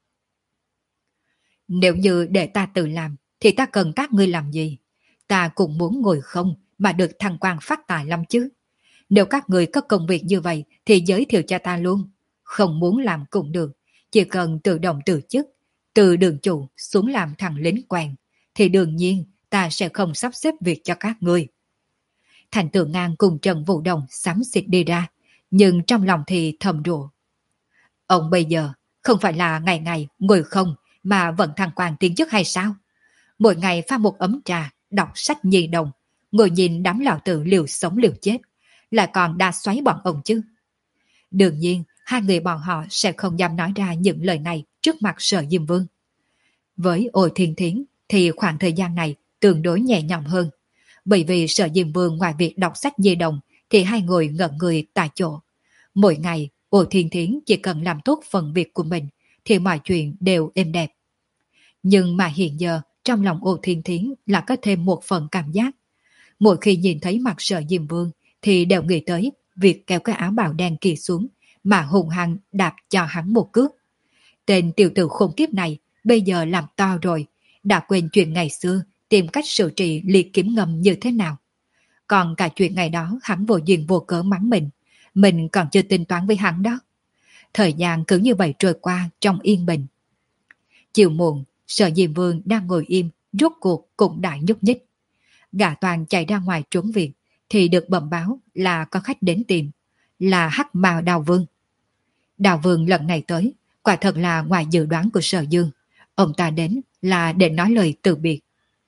Nếu như để ta tự làm, thì ta cần các ngươi làm gì? Ta cũng muốn ngồi không mà được thăng quan phát tài lắm chứ. Nếu các người có công việc như vậy thì giới thiệu cho ta luôn. Không muốn làm cũng được, chỉ cần tự động từ chức, từ đường chủ xuống làm thằng lính quèn, thì đương nhiên ta sẽ không sắp xếp việc cho các ngươi. Thành Tượng Ngang cùng Trần Vũ Đồng xám xịt đi ra, nhưng trong lòng thì thầm rủa. Ông bây giờ không phải là ngày ngày ngồi không mà vẫn thăng quan tiến chức hay sao? Mỗi ngày pha một ấm trà, đọc sách nhi đồng, ngồi nhìn đám lão tử liều sống liều chết, lại còn đa xoáy bọn ông chứ. Đương nhiên, hai người bọn họ sẽ không dám nói ra những lời này trước mặt Sở Diêm Vương. Với Ôi Thiên Thiến thì khoảng thời gian này tương đối nhẹ nhõm hơn, bởi vì Sở Diêm Vương ngoài việc đọc sách nhi đồng thì hai người ngẩn người tại chỗ. Mỗi ngày, Ôi Thiên Thiến chỉ cần làm tốt phần việc của mình thì mọi chuyện đều êm đẹp. Nhưng mà hiện giờ, trong lòng Ôi Thiên Thiến là có thêm một phần cảm giác. Mỗi khi nhìn thấy mặt Sở Diêm Vương thì đều nghĩ tới việc kéo cái áo bào đen kia xuống mà hùng hăng đạp cho hắn một cước. Tên tiểu tử khốn kiếp này bây giờ làm to rồi, đã quên chuyện ngày xưa tìm cách xử trị liệt kiếm ngầm như thế nào. Còn cả chuyện ngày đó hắn vô duyên vô cớ mắng mình, mình còn chưa tính toán với hắn đó. Thời gian cứ như vậy trôi qua trong yên bình. Chiều muộn, Sở Diêm Vương đang ngồi im, rốt cuộc cũng đã nhúc nhích. Gã Toàn chạy ra ngoài trốn việc thì được bẩm báo là có khách đến tìm, là Hắc Ma Đào Vương. Đào Vương lần này tới, quả thật là ngoài dự đoán của Sở Dương. Ông ta đến là để nói lời từ biệt.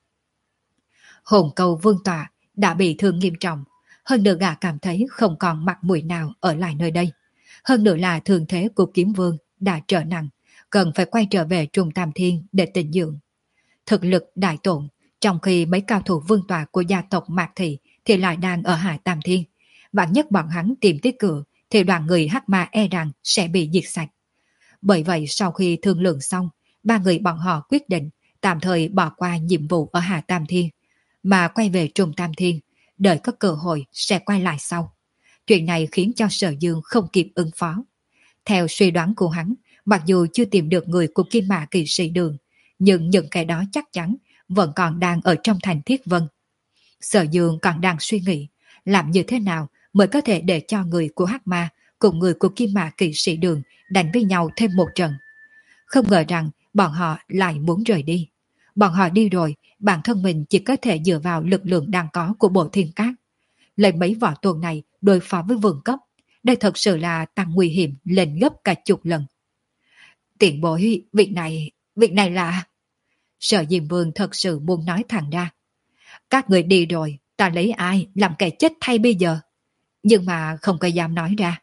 Hồn Câu Vương tọa đã bị thương nghiêm trọng, hơn nữa gã cảm thấy không còn mặt mũi nào ở lại nơi đây. Hơn nữa là thương thế của Kiếm Vương đã trở nặng, cần phải quay trở về Trung Tam Thiên để tịnh dưỡng. Thực lực đại tổn, trong khi mấy cao thủ vương tọa của gia tộc Mạc Thị thì lại đang ở Hải Tam Thiên. Vạn nhất bọn hắn tìm tới cửa thì đoàn người Hắc Ma e rằng sẽ bị diệt sạch. Bởi vậy sau khi thương lượng xong, ba người bọn họ quyết định tạm thời bỏ qua nhiệm vụ ở Hà Tam Thiên, mà quay về Trung Tam Thiên, đợi có cơ hội sẽ quay lại sau. Chuyện này khiến cho Sở Dương không kịp ứng phó. Theo suy đoán của hắn, mặc dù chưa tìm được người của Kim Mã Kỵ Sĩ Đường, nhưng những kẻ đó chắc chắn vẫn còn đang ở trong thành Thiết Vân. Sở Dương còn đang suy nghĩ làm như thế nào mới có thể để cho người của Hắc Ma cùng người của Kim Mã Kỵ Sĩ Đường đánh với nhau thêm một trận. Không ngờ rằng bọn họ lại muốn rời đi. Bọn họ đi rồi, bản thân mình chỉ có thể dựa vào lực lượng đang có của Bộ Thiên Cát. Lấy mấy võ tuần này đối phó với vương cấp, đây thật sự là tăng nguy hiểm lên gấp cả chục lần. Tiền bối, việc này, việc này là... Sở Diêm Vương thật sự muốn nói thẳng ra. Các người đi rồi, ta lấy ai làm kẻ chết thay bây giờ? Nhưng mà không có dám nói ra.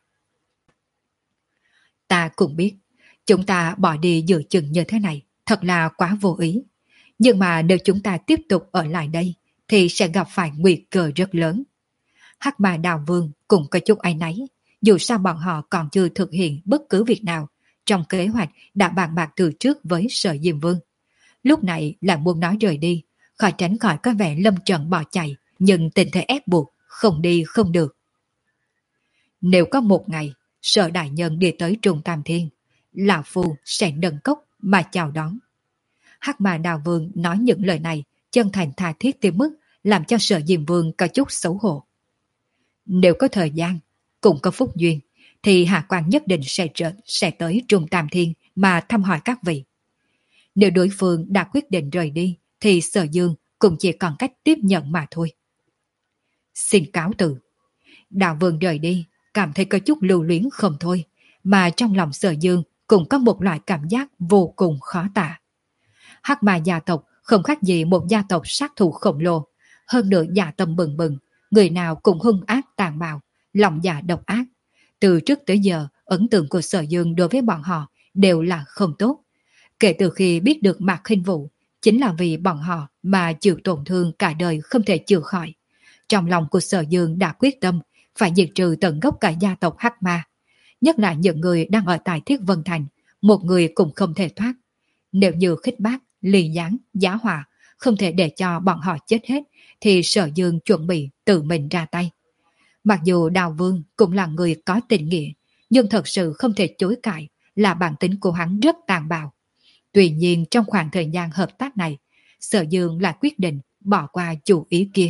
Ta cũng biết, chúng ta bỏ đi giữa chừng như thế này, thật là quá vô ý. Nhưng mà nếu chúng ta tiếp tục ở lại đây, thì sẽ gặp phải nguy cơ rất lớn. Hắc Ma Đào Vương cũng có chút áy náy, dù sao bọn họ còn chưa thực hiện bất cứ việc nào trong kế hoạch đã bàn bạc từ trước với Sở Diêm Vương. Lúc này là muốn nói rời đi, khỏi tránh khỏi có vẻ lâm trận bỏ chạy, nhưng tình thế ép buộc, không đi không được. Nếu có một ngày, Sở Đại Nhân đi tới Trung Tam Thiên, Lão Phu sẽ nâng cốc mà chào đón. Hắc Ma Đào Vương nói những lời này chân thành tha thiết tới mức làm cho Sở Diêm Vương có chút xấu hổ. Nếu có thời gian, cũng có phúc duyên, thì Hạ Quan nhất định sẽ trở, sẽ tới Trung Tam Thiên mà thăm hỏi các vị. Nếu đối phương đã quyết định rời đi, thì Sở Dương cũng chỉ còn cách tiếp nhận mà thôi. Xin cáo từ. Đạo Vương rời đi, cảm thấy có chút lưu luyến không thôi, mà trong lòng Sở Dương cũng có một loại cảm giác vô cùng khó tả. Hắc Ma gia tộc không khác gì một gia tộc sát thủ khổng lồ, hơn nữa dạ tâm bừng bừng, người nào cũng hung ác tàn bạo, lòng dạ độc ác. Từ trước tới giờ, ấn tượng của Sở Dương đối với bọn họ đều là không tốt. Kể từ khi biết được Mạc Khinh Vũ, chính là vì bọn họ mà chịu tổn thương cả đời không thể chữa khỏi. Trong lòng của Sở Dương đã quyết tâm phải diệt trừ tận gốc cả gia tộc Hắc Ma. Nhất là những người đang ở tại Thiết Vân Thành, một người cũng không thể thoát. Nếu như khích bác, lì gián, giá họa, không thể để cho bọn họ chết hết, thì Sở Dương chuẩn bị tự mình ra tay. Mặc dù Đào Vương cũng là người có tình nghĩa, nhưng thật sự không thể chối cãi là bản tính của hắn rất tàn bạo. Tuy nhiên trong khoảng thời gian hợp tác này, Sở Dương lại quyết định bỏ qua chủ ý kia.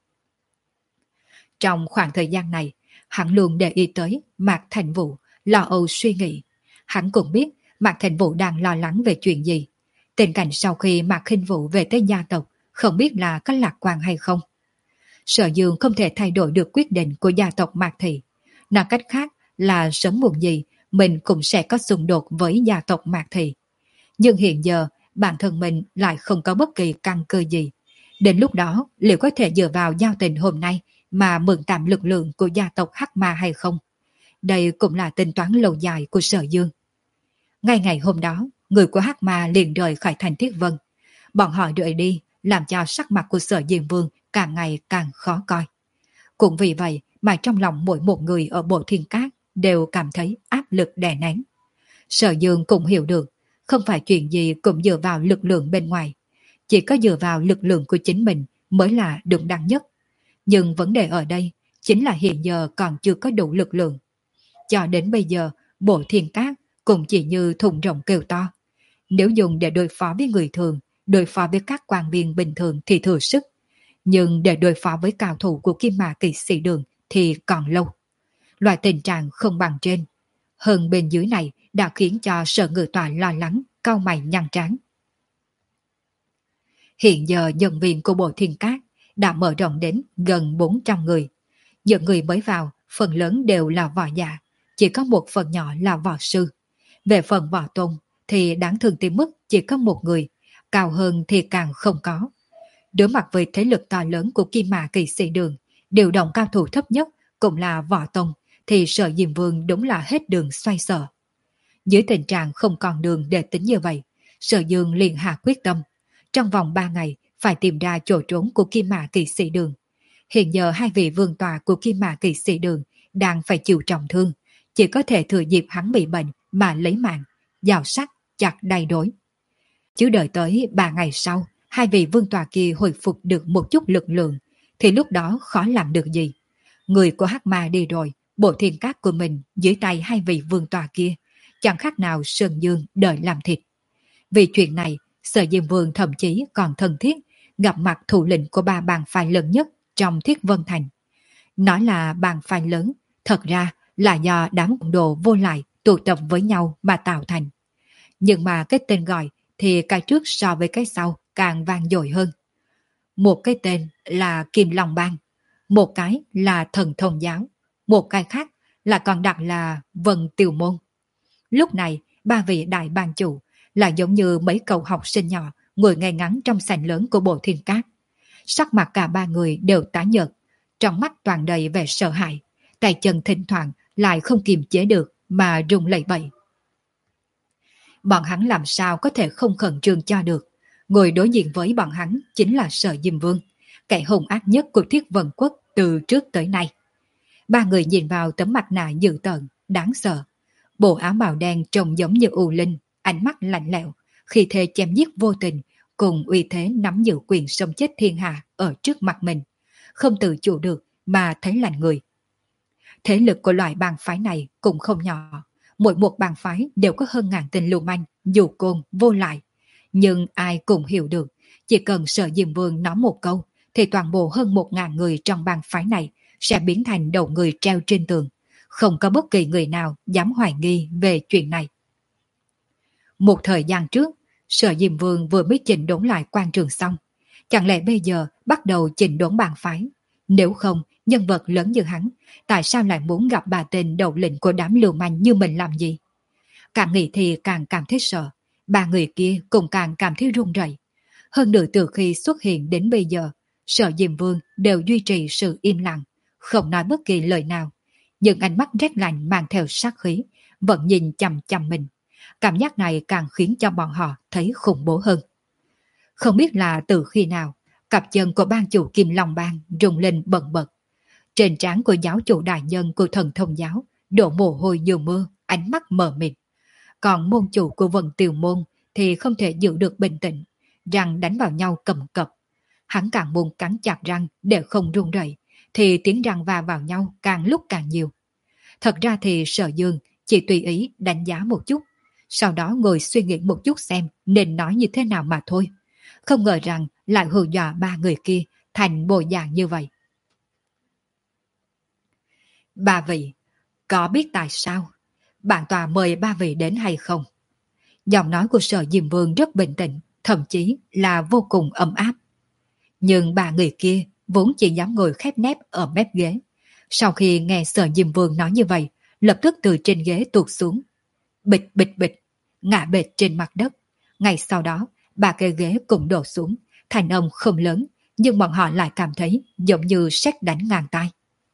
Trong khoảng thời gian này, hắn luôn để ý tới Mạc Thành Vũ, lo âu suy nghĩ. Hắn cũng biết Mạc Thành Vũ đang lo lắng về chuyện gì. Tình cảnh sau khi Mạc Khinh Vũ về tới gia tộc, không biết là có lạc quan hay không. Sở Dương không thể thay đổi được quyết định của gia tộc Mạc Thị. Nói cách khác là sớm muộn gì mình cũng sẽ có xung đột với gia tộc Mạc Thị. Nhưng hiện giờ bản thân mình lại không có bất kỳ căn cơ gì. Đến lúc đó liệu có thể dựa vào giao tình hôm nay mà mượn tạm lực lượng của gia tộc Hắc Ma hay không? Đây cũng là tính toán lâu dài của Sở Dương. Ngay ngày hôm đó, người của Hắc Ma liền rời khỏi thành Thiết Vân. Bọn họ rời đi làm cho sắc mặt của Sở Diêm Vương càng ngày càng khó coi. Cũng vì vậy mà trong lòng mỗi một người ở Bộ Thiên Cát đều cảm thấy áp lực đè nén. Sở Dương cũng hiểu được, không phải chuyện gì cũng dựa vào lực lượng bên ngoài. Chỉ có dựa vào lực lượng của chính mình mới là đúng đắn nhất. Nhưng vấn đề ở đây chính là hiện giờ còn chưa có đủ lực lượng. Cho đến bây giờ, Bộ Thiên Cát cũng chỉ như thùng rộng kêu to. Nếu dùng để đối phó với người thường, đối phó với các quan viên bình thường thì thừa sức. Nhưng để đối phó với cao thủ của Kim Mã Kỵ Sĩ Đường thì còn lâu. Loại tình trạng không bằng trên. Hơn bên dưới này đã khiến cho Sở Ngự Tọa lo lắng, cau mày nhăn trán. Hiện giờ nhân viên của Bộ Thiên Cát đã mở rộng đến gần bốn trăm người. Những người mới vào, phần lớn đều là võ giả, chỉ có một phần nhỏ là võ sư. Về phần võ tôn thì đáng thương tới mức chỉ có một người, cao hơn thì càng không có. Đối mặt với thế lực to lớn của Kim Mã Kỵ Sĩ Đường, điều động cao thủ thấp nhất cũng là võ tôn, thì Sở Diêm Vương đúng là hết đường xoay sở. Dưới tình trạng không còn đường để tính như vậy, Sở Dương liền hạ quyết tâm. Trong vòng ba ngày phải tìm ra chỗ trốn của Kim Mã Kỵ Sĩ Đường. Hiện giờ hai vị vương tọa của Kim Mã Kỵ Sĩ Đường đang phải chịu trọng thương, chỉ có thể thừa dịp hắn bị bệnh mà lấy mạng, dao sắc chặt đầy đối. Chứ đợi tới ba ngày sau, hai vị vương tọa kia hồi phục được một chút lực lượng, thì lúc đó khó làm được gì. Người của Hắc Ma đi rồi, Bộ Thiên Cát của mình dưới tay hai vị vương tọa kia, chẳng khác nào Sơn Dương đợi làm thịt. Vì chuyện này, Sở Diêm Vương thậm chí còn thân thiết gặp mặt thủ lĩnh của ba bang phái lớn nhất trong Thiết Vân Thành. Nói là bang phái lớn, thật ra là do đám cộng đồ vô lại tụ tập với nhau mà tạo thành. Nhưng mà cái tên gọi thì cái trước so với cái sau càng vang dội hơn. Một cái tên là Kim Long Bang, một cái là Thần Thông Giáo, một cái khác là còn đặt là Vân Tiêu Môn. Lúc này, ba vị đại bang chủ là giống như mấy cậu học sinh nhỏ ngồi ngay ngắn trong sảnh lớn của Bộ Thiên Cát. Sắc mặt cả ba người đều tái nhợt, trong mắt toàn đầy vẻ sợ hãi, tay chân thỉnh thoảng lại không kiềm chế được mà rung lẩy bẩy. Bọn hắn làm sao có thể không khẩn trương cho được. Ngồi đối diện với bọn hắn chính là Sở Diêm Vương, kẻ hung ác nhất của Thiết Vân Quốc từ trước tới nay. Ba người nhìn vào tấm mặt nạ dữ tợn, đáng sợ. Bộ áo màu đen trông giống như U Linh, ánh mắt lạnh lẽo, khi thế chém giết vô tình, cùng uy thế nắm giữ quyền sống chết thiên hạ ở trước mặt mình. Không tự chủ được mà thấy lạnh người. Thế lực của loại bang phái này cũng không nhỏ. Mỗi một bang phái đều có hơn ngàn tên lưu manh, dù côn, vô lại. Nhưng ai cũng hiểu được, chỉ cần Sở Diêm Vương nói một câu, thì toàn bộ hơn một ngàn người trong bang phái này sẽ biến thành đầu người treo trên tường. Không có bất kỳ người nào dám hoài nghi về chuyện này. Một thời gian trước, Sở Diêm Vương vừa mới chỉnh đốn lại quan trường xong. Chẳng lẽ bây giờ bắt đầu chỉnh đốn bang phái? Nếu không, nhân vật lớn như hắn, tại sao lại muốn gặp bà tên đầu lĩnh của đám lưu manh như mình làm gì? Càng nghĩ thì càng cảm thấy sợ. Ba người kia cũng càng cảm thấy run rẩy. Hơn nữa từ khi xuất hiện đến bây giờ, Sở Diêm Vương đều duy trì sự im lặng, không nói bất kỳ lời nào. nhưng ánh mắt rét lạnh mang theo sát khí, vẫn nhìn chằm chằm mình. Cảm giác này càng khiến cho bọn họ thấy khủng bố hơn. Không biết là từ khi nào, cặp chân của ban chủ Kim Long Bang rung lên bần bật. Trên trán của giáo chủ đại nhân của thần thông giáo đổ mồ hôi như mưa, ánh mắt mờ mịt. Còn môn chủ của Vân Tiêu Môn thì không thể giữ được bình tĩnh, răng đánh vào nhau cầm cập. Hắn càng muốn cắn chặt răng để không run rẩy, thì tiếng răng va vào nhau càng lúc càng nhiều. Thật ra thì Sở Dương chỉ tùy ý đánh giá một chút, sau đó ngồi suy nghĩ một chút xem nên nói như thế nào mà thôi. Không ngờ rằng lại hù dọa ba người kia thành bộ dạng như vậy. Ba vị, có biết tại sao bản tòa mời ba vị đến hay không? Giọng nói của Sở Diêm Vương rất bình tĩnh, thậm chí là vô cùng ấm áp. Nhưng ba người kia vốn chỉ dám ngồi khép nép ở mép ghế. Sau khi nghe Sở Diêm Vương nói như vậy, lập tức từ trên ghế tuột xuống. Bịch bịch bịch, ngã bệt trên mặt đất. Ngay sau đó, ba cây ghế cũng đổ xuống, thành âm không lớn, nhưng bọn họ lại cảm thấy giống như sét đánh ngang tai.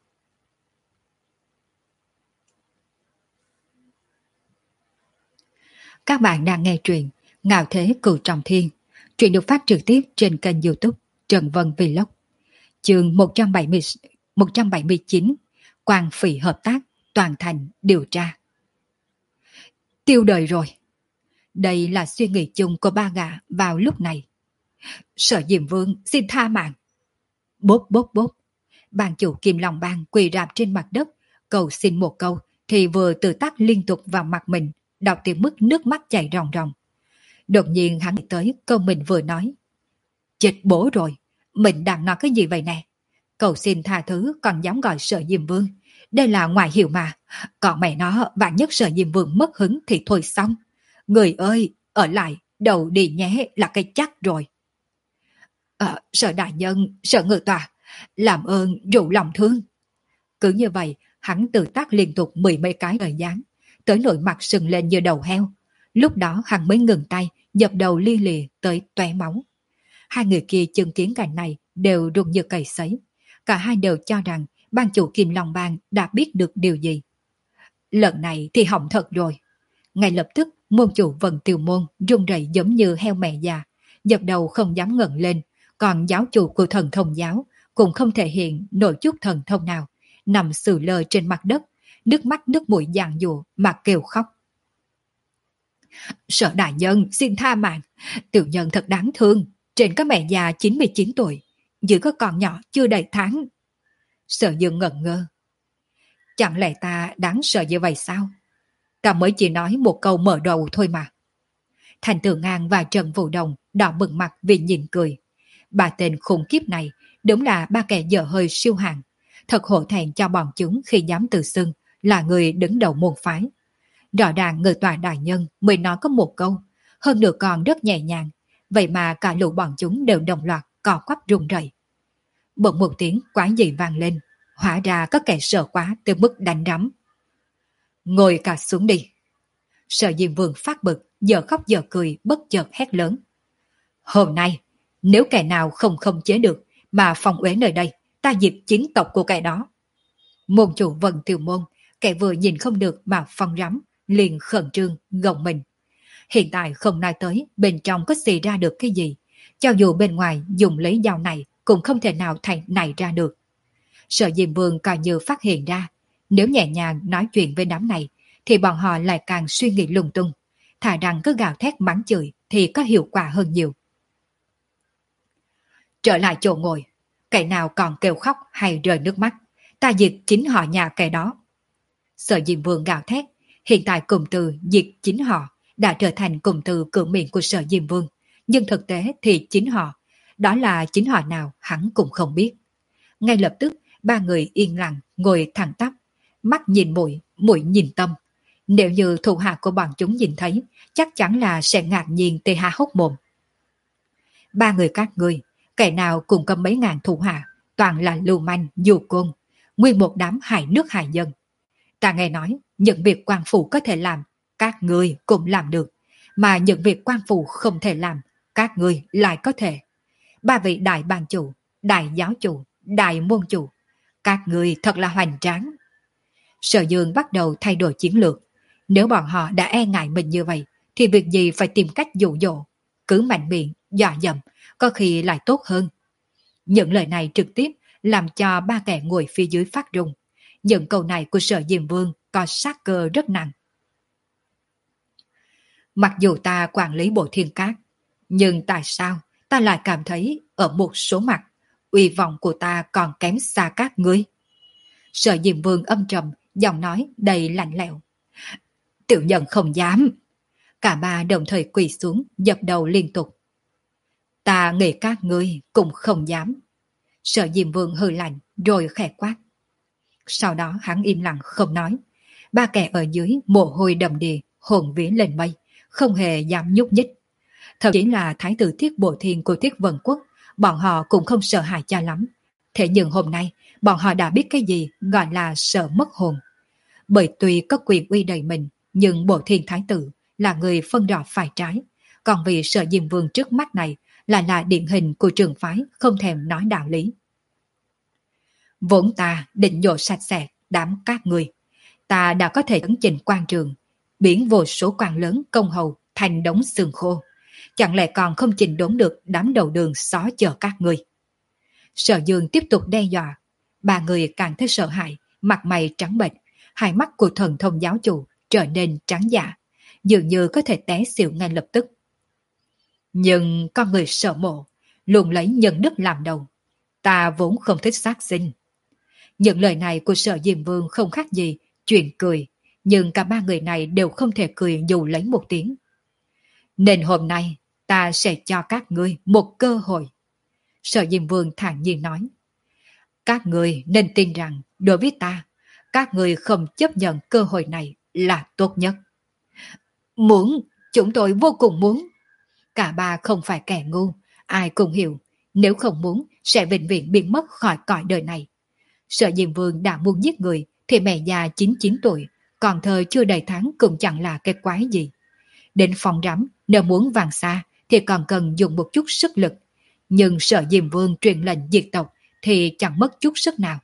Các bạn đang nghe truyện Ngạo Thế Cửu Trọng Thiên. Truyện được phát trực tiếp trên kênh YouTube Trần Vân Vlog. Chương một trăm bảy mươi, một trăm bảy mươi chín. Quang Phỉ hợp tác, toàn thành điều tra. Tiêu đời rồi. Đây là suy nghĩ chung của ba gã vào lúc này. Sở Diêm Vương xin tha mạng. Bốp bốp bốp. Ban chủ Kim Long Bang quỳ rạp trên mặt đất, cầu xin một câu thì vừa tự tác liên tục vào mặt mình, đọc tiếng mức nước mắt chảy ròng ròng. Đột nhiên hắn nghĩ tới câu mình vừa nói. Chết bố rồi, mình đang nói cái gì vậy nè? Cầu xin tha thứ còn dám gọi Sở Diêm Vương. Đây là ngoại hiệu mà. Còn mẹ nó vạn nhất Sở Diêm Vương mất hứng thì thôi xong. Người ơi, ở lại, đầu đi nhé là cái chắc rồi. À, Sở Đại Nhân, Sở Ngự Tòa, làm ơn rủ lòng thương. Cứ như vậy, hắn tự tác liên tục mười mấy cái lời gián, tới nỗi mặt sừng lên như đầu heo. Lúc đó hắn mới ngừng tay, dập đầu li lìa tới tóe máu. Hai người kia chứng kiến cảnh này đều run như cầy sấy. Cả hai đều cho rằng ban chủ Kim Long Bang đã biết được điều gì. Lần này thì hỏng thật rồi. Ngay lập tức môn chủ Vân Tiêu Môn run rẩy giống như heo mẹ già, dập đầu không dám ngẩng lên. Còn giáo chủ của thần thông giáo cũng không thể hiện nổi chút thần thông nào, nằm sừ lơ trên mặt đất, nước mắt nước mũi giàn giụa mà kêu khóc. Sở đại nhân xin tha mạng, tiểu nhân thật đáng thương, trên có mẹ già chín mươi chín tuổi, dưới có con nhỏ chưa đầy tháng. Sở Dương ngẩn ngơ. Chẳng lẽ ta đáng sợ như vậy sao? Ta mới chỉ nói một câu mở đầu thôi mà. Thành Tử Ngang và Trần Vũ Đồng đỏ bừng mặt vì nhìn cười. Ba tên khủng khiếp này đúng là ba kẻ dở hơi siêu hạng, thật hổ thẹn cho bọn chúng khi dám tự xưng là người đứng đầu môn phái. Rõ ràng người tòa đại nhân mới nói có một câu, hơn nữa còn rất nhẹ nhàng, vậy mà cả lũ bọn chúng đều đồng loạt cò quắp run rẩy. Bỗng một tiếng quái dị vang lên, hóa ra có kẻ sợ quá tới mức đánh rắm. Ngồi cả xuống đi. Sở Diêm Vương phát bực, giờ khóc giờ cười, bất chợt hét lớn. Hôm nay, nếu kẻ nào không khống chế được mà phong uế nơi đây, ta diệt chính tộc của kẻ đó. Môn chủ Vân Tiêu Môn, kẻ vừa nhìn không được mà phong rắm, liền khẩn trương, gồng mình. Hiện tại không nói tới bên trong có xì ra được cái gì, cho dù bên ngoài dùng lấy dao này cũng không thể nào thành này ra được. Sở Diêm Vương coi như phát hiện ra, nếu nhẹ nhàng nói chuyện với đám này, thì bọn họ lại càng suy nghĩ lung tung, thà rằng cứ gào thét mắng chửi thì có hiệu quả hơn nhiều. Trở lại chỗ ngồi, kẻ nào còn kêu khóc hay rơi nước mắt, ta diệt chính họ nhà kẻ đó. Sở Diêm Vương gào thét, hiện tại cụm từ diệt chính họ đã trở thành cụm từ cửa miệng của Sở Diêm Vương, nhưng thực tế thì chính họ, đó là chính họ nào hắn cũng không biết. Ngay lập tức, ba người yên lặng ngồi thẳng tắp, mắt nhìn mũi, mũi nhìn tâm. Nếu như thủ hạ của bọn chúng nhìn thấy, chắc chắn là sẽ ngạc nhiên tê há hốc mồm. Ba người các ngươi, kẻ nào cùng có mấy ngàn thủ hạ, toàn là lưu manh, dù côn, nguyên một đám hại nước hại dân. Ta nghe nói, những việc quan phủ có thể làm, các ngươi cũng làm được, mà những việc quan phủ không thể làm, các ngươi lại có thể. Ba vị đại ban chủ, đại giáo chủ, đại môn chủ, các ngươi thật là hoành tráng. Sở Dương bắt đầu thay đổi chiến lược. Nếu bọn họ đã e ngại mình như vậy, thì việc gì phải tìm cách dụ dỗ. Cứ mạnh miệng, dọa dẫm, có khi lại tốt hơn. Những lời này trực tiếp làm cho ba kẻ ngồi phía dưới phát run. Những câu này của Sở Diêm Vương có sát cơ rất nặng. Mặc dù ta quản lý bộ thiên cát, nhưng tại sao ta lại cảm thấy ở một số mặt, uy vọng của ta còn kém xa các ngươi? Sở Diêm Vương âm trầm, giọng nói đầy lạnh lẽo. Tiểu nhân không dám. Cả ba đồng thời quỳ xuống, dập đầu liên tục. Ta nghĩ các ngươi cũng không dám. Sở Diêm Vương hừ lạnh, rồi khẽ quát. Sau đó hắn im lặng không nói. Ba kẻ ở dưới mồ hôi đầm đìa, hồn vía lên mây, không hề dám nhúc nhích. Thậm chí là thái tử Thiết Bộ Thiên của Thiết Vân Quốc, bọn họ cũng không sợ hãi cha lắm. Thế nhưng hôm nay, bọn họ đã biết cái gì gọi là sợ mất hồn. Bởi tuy có quyền uy đầy mình, nhưng Bộ Thiên Thái tử là người phân rõ phải trái. Còn vì Sở Diêm Vương trước mắt này lại là điển hình của trường phái không thèm nói đạo lý. Vốn ta định nhổ sạch sẽ đám các người. Ta đã có thể ấn trình quan trường, biến vô số quan lớn công hầu thành đống xương khô. Chẳng lẽ còn không chỉnh đốn được đám đầu đường xó chờ các người? Sở Dương tiếp tục đe dọa. Ba người càng thấy sợ hãi, mặt mày trắng bệch, hai mắt của thần thông giáo chủ trở nên trắng dạ, dường như có thể té xỉu ngay lập tức. Nhưng con người sợ mộ, luôn lấy nhân đức làm đầu. Ta vốn không thích sát sinh. Những lời này của Sở Diêm Vương không khác gì chuyện cười, nhưng cả ba người này đều không thể cười dù lấy một tiếng. Nên hôm nay ta sẽ cho các ngươi một cơ hội. Sở Diêm Vương thản nhiên nói. Các ngươi nên tin rằng đối với ta, các ngươi không chấp nhận cơ hội này là tốt nhất. Muốn, chúng tôi vô cùng muốn. Cả ba không phải kẻ ngu, ai cũng hiểu, nếu không muốn sẽ vĩnh viễn biến mất khỏi cõi đời này. Sở Diêm Vương đã muốn giết người thì mẹ già chín mươi chín tuổi, còn thơ chưa đầy tháng cũng chẳng là cái quái gì. Đến phòng rắm, nếu muốn vàng xa thì còn cần dùng một chút sức lực. Nhưng Sở Diêm Vương truyền lệnh diệt tộc thì chẳng mất chút sức nào.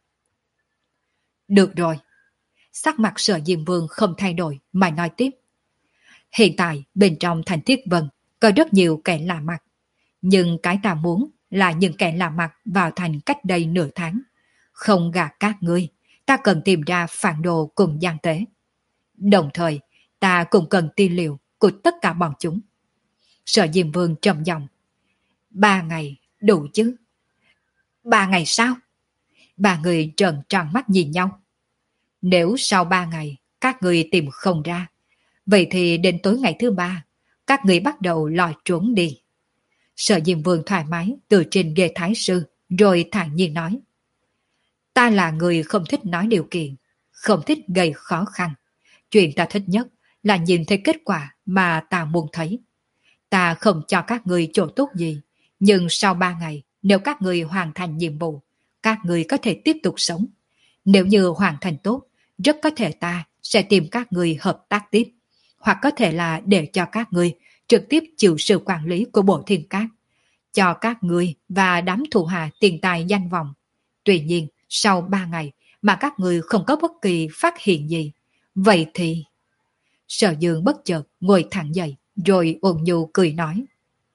Được rồi. Sắc mặt Sở Diêm Vương không thay đổi mà nói tiếp. Hiện tại bên trong thành Thiết Vân có rất nhiều kẻ lạ mặt. Nhưng cái ta muốn là những kẻ lạ mặt vào thành cách đây nửa tháng. Không gạt các ngươi, ta cần tìm ra phản đồ cùng gian tế. Đồng thời, ta cũng cần tư liệu của tất cả bọn chúng. Sở Diêm Vương trầm giọng. Ba ngày đủ chứ? Ba ngày sao? Ba người trợn tròn mắt nhìn nhau. Nếu sau ba ngày các người tìm không ra, vậy thì đến tối ngày thứ ba, các người bắt đầu lòi trốn đi. Sở Diêm Vương thoải mái từ trên ghế thái sư, rồi thản nhiên nói. Ta là người không thích nói điều kiện, không thích gây khó khăn. Chuyện ta thích nhất là nhìn thấy kết quả mà ta muốn thấy. Ta không cho các người chỗ tốt gì, nhưng sau ba ngày, nếu các người hoàn thành nhiệm vụ, các người có thể tiếp tục sống. Nếu như hoàn thành tốt, rất có thể ta sẽ tìm các người hợp tác tiếp, hoặc có thể là để cho các người trực tiếp chịu sự quản lý của Bộ Thiên Cát, cho các người và đám thù hạ tiền tài danh vọng. Tuy nhiên, sau ba ngày mà các người không có bất kỳ phát hiện gì, vậy thì... Sở Dương bất chợt ngồi thẳng dậy, rồi ôn nhu cười nói.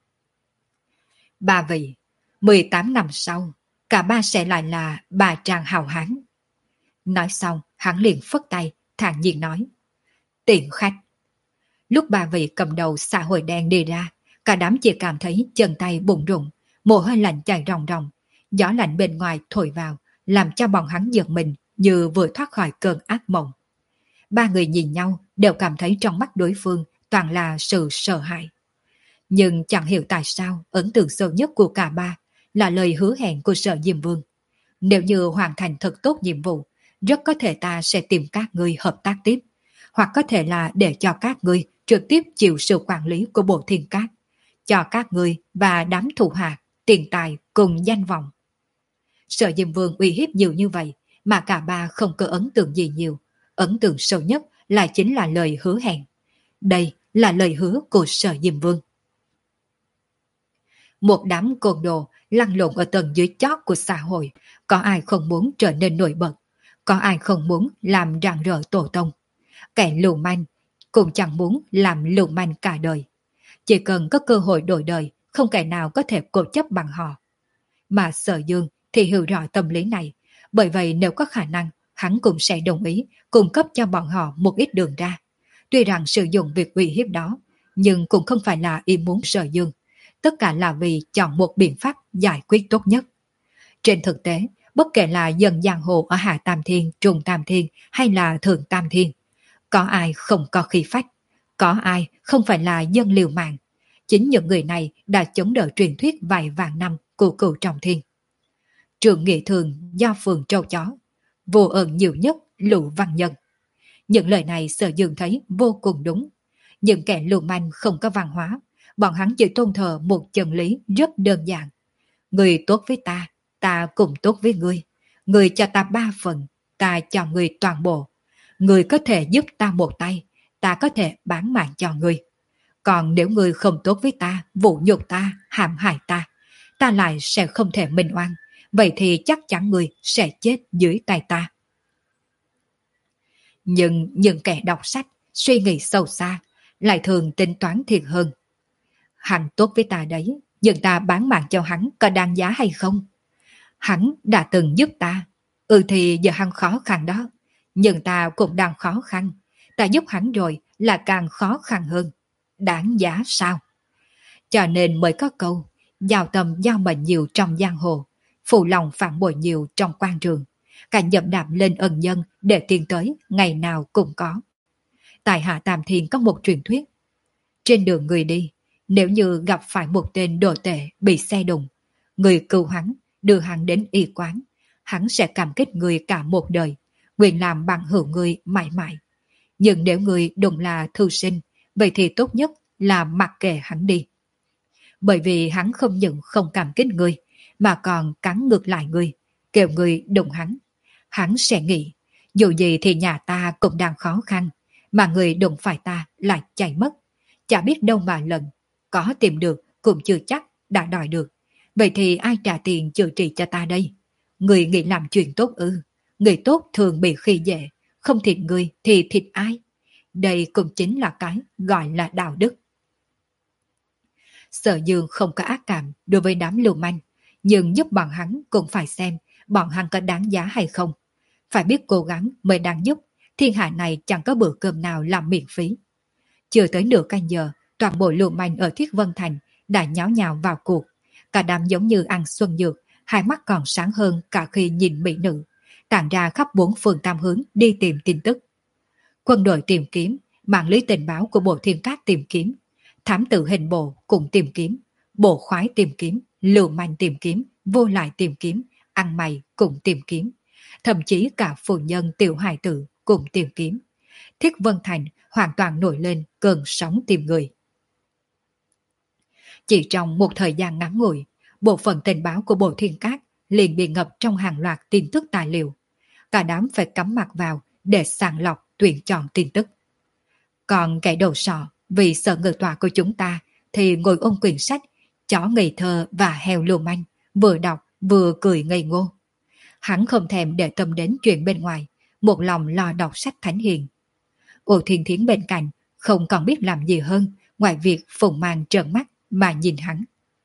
Ba vị, mười tám năm sau, cả ba sẽ lại là bà Trang hào hán. Nói xong, hắn liền phất tay, thản nhiên nói. Tiện khách. Lúc ba vị cầm đầu xã hội đen đi ra, cả đám chỉ cảm thấy chân tay bụng rụng, mồ hôi lạnh chảy ròng ròng, gió lạnh bên ngoài thổi vào, làm cho bọn hắn giật mình như vừa thoát khỏi cơn ác mộng. Ba người nhìn nhau đều cảm thấy trong mắt đối phương toàn là sự sợ hãi. Nhưng chẳng hiểu tại sao ấn tượng sâu nhất của cả ba là lời hứa hẹn của Sở Diêm Vương. Nếu như hoàn thành thật tốt nhiệm vụ, rất có thể ta sẽ tìm các ngươi hợp tác tiếp, hoặc có thể là để cho các ngươi trực tiếp chịu sự quản lý của Bộ Thiên Cát, cho các ngươi và đám thủ hạ tiền tài cùng danh vọng. Sở Diêm Vương uy hiếp nhiều như vậy mà cả ba không có ấn tượng gì nhiều. Ấn tượng sâu nhất lại chính là lời hứa hẹn. Đây là lời hứa của Sở Diêm Vương. Một đám côn đồ lăn lộn ở tầng dưới chót của xã hội, có ai không muốn trở nên nổi bật, Có ai không muốn làm rạng rỡ tổ tông? Kẻ lưu manh cũng chẳng muốn làm lưu manh cả đời. Chỉ cần có cơ hội đổi đời, không kẻ nào có thể cố chấp bằng họ. Mà Sở Dương thì hiểu rõ tâm lý này, bởi vậy nếu có khả năng, hắn cũng sẽ đồng ý cung cấp cho bọn họ một ít đường ra. Tuy rằng sử dụng việc uy hiếp đó, nhưng cũng không phải là ý muốn Sở Dương. Tất cả là vì chọn một biện pháp giải quyết tốt nhất. Trên thực tế, bất kể là dân giang hồ ở Hạ Tam Thiên, Trung Tam Thiên hay là Thượng Tam Thiên, có ai không có khí phách, có ai không phải là dân liều mạng. Chính những người này đã chống đỡ truyền thuyết vài vạn năm của Cửu Trọng Thiên. Trường Nghị Thường do phường trâu chó, vô ơn nhiều nhất Lũ Văn Nhân. Những lời này Sở Dương thấy vô cùng đúng. Những kẻ lưu manh không có văn hóa, bọn hắn chỉ tôn thờ một chân lý rất đơn giản. Người tốt với ta, ta cũng tốt với ngươi. Người cho ta ba phần, ta cho người toàn bộ. Người có thể giúp ta một tay, ta có thể bán mạng cho ngươi. Còn nếu ngươi không tốt với ta, vũ nhục ta, hãm hại ta, ta lại sẽ không thể minh oan. Vậy thì chắc chắn ngươi sẽ chết dưới tay ta. Nhưng những kẻ đọc sách, suy nghĩ sâu xa, lại thường tính toán thiệt hơn. Hắn tốt với ta đấy, nhưng ta bán mạng cho hắn có đáng giá hay không? Hắn đã từng giúp ta, ừ thì giờ hắn khó khăn đó, nhưng ta cũng đang khó khăn. Ta giúp hắn rồi là càng khó khăn hơn. Đáng giá sao? Cho nên mới có câu, giao tâm giao mệnh nhiều trong giang hồ, phụ lòng phản bội nhiều trong quan trường. Cả dậm đạp lên ân nhân để tiến tới ngày nào cũng có. Tại Hạ Tam Thiên có một truyền thuyết. Trên đường người đi, nếu như gặp phải một tên đồ tệ bị xe đụng, người cứu hắn, đưa hắn đến y quán, hắn sẽ cảm kích người cả một đời, nguyện làm bằng hữu người mãi mãi. Nhưng nếu người đụng là thư sinh, vậy thì tốt nhất là mặc kệ hắn đi. Bởi vì hắn không những không cảm kích người, mà còn cắn ngược lại người, kêu người đụng hắn. Hắn sẽ nghĩ, dù gì thì nhà ta cũng đang khó khăn, mà người đụng phải ta lại chạy mất. Chả biết đâu mà lần, có tìm được cũng chưa chắc đã đòi được. Vậy thì ai trả tiền chữa trị cho ta đây? Người nghĩ làm chuyện tốt ư? Người tốt thường bị khi dễ, không thịt người thì thịt ai? Đây cũng chính là cái gọi là đạo đức. Sở Dương không có ác cảm đối với đám lưu manh, nhưng giúp bọn hắn cũng phải xem bọn hắn có đáng giá hay không. Phải biết cố gắng mới đáng giúp, thiên hạ này chẳng có bữa cơm nào làm miễn phí. Chưa tới nửa canh giờ, toàn bộ lưu manh ở Thiết Vân Thành đã nháo nhào vào cuộc. Cả đám giống như ăn xuân dược, hai mắt còn sáng hơn cả khi nhìn mỹ nữ, tản ra khắp bốn phương tam hướng đi tìm tin tức. Quân đội tìm kiếm, mạng lưới tình báo của Bộ Thiên Cát tìm kiếm, thám tử hình bộ cũng tìm kiếm, bộ khoái tìm kiếm, lưu manh tìm kiếm, vô lại tìm kiếm, ăn mày cũng tìm kiếm. Thậm chí cả phụ nhân tiểu hài tử cũng tìm kiếm. Thiết Vân Thành hoàn toàn nổi lên cơn sóng tìm người. Chỉ trong một thời gian ngắn ngủi, bộ phận tình báo của Bộ Thiên Cát liền bị ngập trong hàng loạt tin tức tài liệu. Cả đám phải cắm mặt vào để sàng lọc tuyển chọn tin tức. Còn kẻ đầu sọ vì sợ ngự tọa của chúng ta thì ngồi ôm quyển sách Chó ngây thơ và heo lưu manh, vừa đọc vừa cười ngây ngô. Hắn không thèm để tâm đến chuyện bên ngoài, một lòng lo đọc sách thánh hiền. Ô Thiên Thiến bên cạnh không còn biết làm gì hơn ngoài việc phùng mang trợn mắt mà nhìn hắn.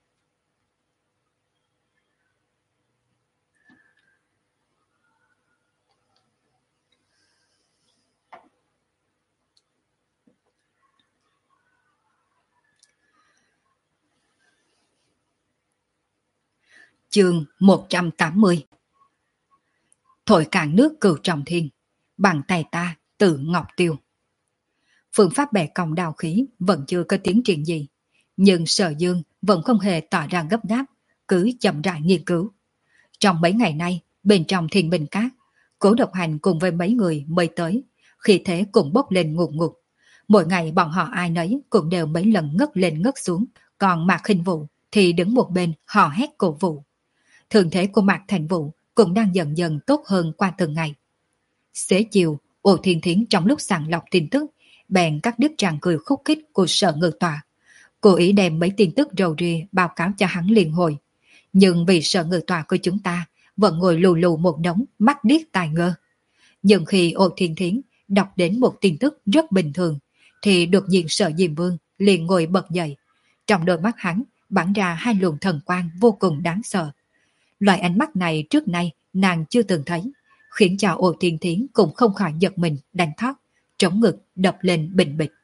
Chương một trăm tám mươi. Thổi cạn nước Cửu Trọng Thiên, bằng tay ta tự Ngọc Tiêu. Phương pháp bẻ cong đào khí vẫn chưa có tiến triển gì, nhưng Sở Dương vẫn không hề tỏ ra gấp gáp, cứ chậm rãi nghiên cứu. Trong mấy ngày nay, bên trong Thiên Bình Cát, Cố Độc Hành cùng với mấy người mới tới, khi thế cũng bốc lên ngụt ngụt. Mỗi ngày bọn họ ai nấy cũng đều mấy lần ngất lên ngất xuống, còn Mạc Khinh Vũ thì đứng một bên hò hét cổ vũ. Thường thế của Mạc Thành Vũ cũng đang dần dần tốt hơn qua từng ngày. Xế chiều, Ô Thiên Thiến trong lúc sàng lọc tin tức, bèn cắt đứt tràng cười khúc khích của Sở Ngự Tọa. Cố ý đem mấy tin tức rầu ria báo cáo cho hắn liền hồi. Nhưng vì Sở Ngự Tọa của chúng ta vẫn ngồi lù lù một đống, mắt điếc tai ngơ. Nhưng khi Ô Thiên Thiến đọc đến một tin tức rất bình thường, thì đột nhiên Sở Diêm Vương liền ngồi bật dậy. Trong đôi mắt hắn bắn ra hai luồng thần quang vô cùng đáng sợ. Loại ánh mắt này trước nay nàng chưa từng thấy, khiến cho Ô Thiên Thiến cũng không khỏi giật mình đánh thót, trống ngực đập lên bình bịch.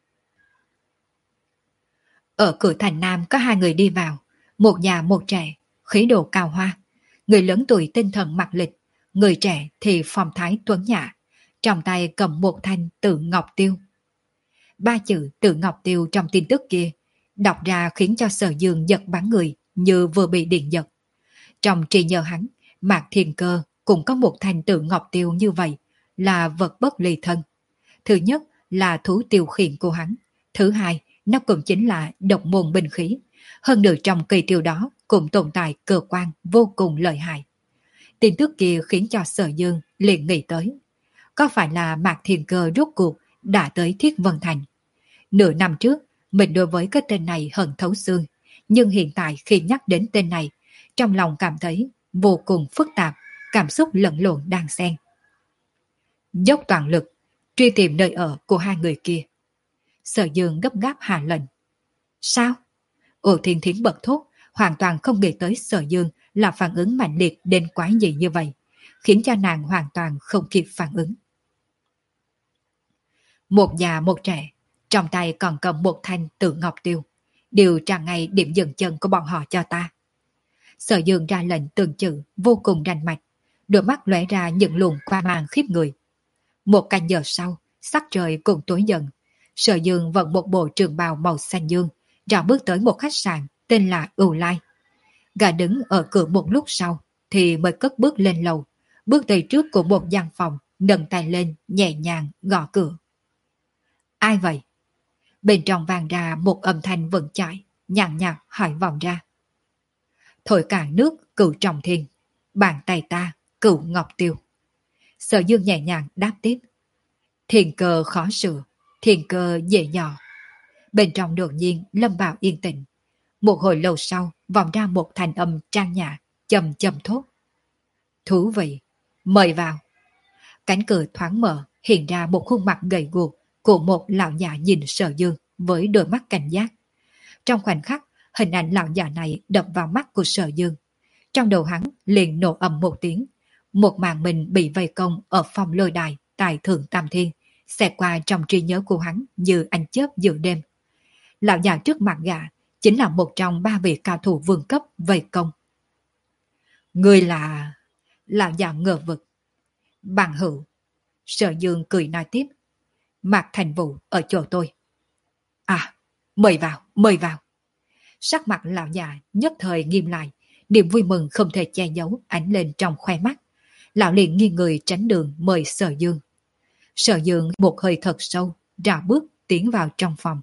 Ở cửa thành Nam có hai người đi vào, một già một trẻ, khí độ cao hoa. Người lớn tuổi tinh thần mặc lịch, người trẻ thì phong thái tuấn nhã, trong tay cầm một thanh Tự Ngọc Tiêu. Ba chữ Tự Ngọc Tiêu trong tin tức kia đọc ra khiến cho Sở Dương giật bắn người như vừa bị điện giật. Trong trí nhớ hắn, Mạc Thiên Cơ cũng có một thanh Tự Ngọc Tiêu như vậy, là vật bất ly thân. Thứ nhất là thú tiêu khiển của hắn, thứ hai nó cũng chính là độc môn binh khí. Hơn nữa trong cây tiêu đó cũng tồn tại cơ quan vô cùng lợi hại. Tin tức kia khiến cho Sở Dương liền nghĩ tới, có phải là Mạc Thiên Cơ rốt cuộc đã tới Thiết Vân Thành? Nửa năm trước, mình đối với cái tên này hận thấu xương, nhưng hiện tại khi nhắc đến tên này, trong lòng cảm thấy vô cùng phức tạp, cảm xúc lẫn lộn đang xen. Dốc toàn lực, truy tìm nơi ở của hai người kia. Sở Dương gấp gáp hạ lệnh. Sao? Ô Thiên Thiến bật thốt, hoàn toàn không nghĩ tới Sở Dương là phản ứng mạnh liệt đến quái gì như vậy, khiến cho nàng hoàn toàn không kịp phản ứng. Một già một trẻ, trong tay còn cầm một thanh Tự Ngọc Tiêu, điều tra ngay điểm dừng chân của bọn họ cho ta. Sở Dương ra lệnh từng chữ vô cùng rành mạch, đôi mắt lóe ra những luồng qua mang khiếp người. Một canh giờ sau, sắc trời cũng tối dần. Sở Dương vận một bộ trường bào màu xanh dương, ra bước tới một khách sạn tên là Ưu Lai. Gã đứng ở cửa một lúc sau, thì mới cất bước lên lầu, bước tới trước của một gian phòng, nâng tay lên, nhẹ nhàng gõ cửa. Ai vậy? Bên trong vang ra một âm thanh vững chãi, nhàn nhạt hỏi vọng ra. Thổi cạn nước Cửu Trọng Thiên, bàn tay ta Cửu Ngọc Tiêu. Sở Dương nhẹ nhàng đáp tiếp. Thiên cơ khó sửa, thiên cơ dễ dò. Bên trong đột nhiên lâm vào yên tĩnh. Một hồi lâu sau vọng ra một thanh âm trang nhã, chầm chầm thốt. Thú vị, mời vào. Cánh cửa thoáng mở, hiện ra một khuôn mặt gầy guộc của một lão già nhìn Sở Dương với đôi mắt cảnh giác. Trong khoảnh khắc, hình ảnh lão già này đập vào mắt của Sở Dương. Trong đầu hắn liền nổ ầm một tiếng. Một màn mình bị vây công ở phòng lôi đài tại Thượng Tam Thiên, xẹt qua trong trí nhớ của hắn như ánh chớp giữa đêm. Lão già trước mặt gã chính là một trong ba vị cao thủ vương cấp vây công. Người là... Lão già ngờ vực. Bằng hữu. Sở Dương cười nói tiếp. Mạc Thành Vũ ở chỗ tôi. À, mời vào, mời vào. Sắc mặt lão già nhất thời nghiêm lại, niềm vui mừng không thể che giấu ánh lên trong khoe mắt. Lão liền nghiêng người tránh đường mời Sở Dương. Sở Dương một hơi thật sâu, rảo bước tiến vào trong phòng.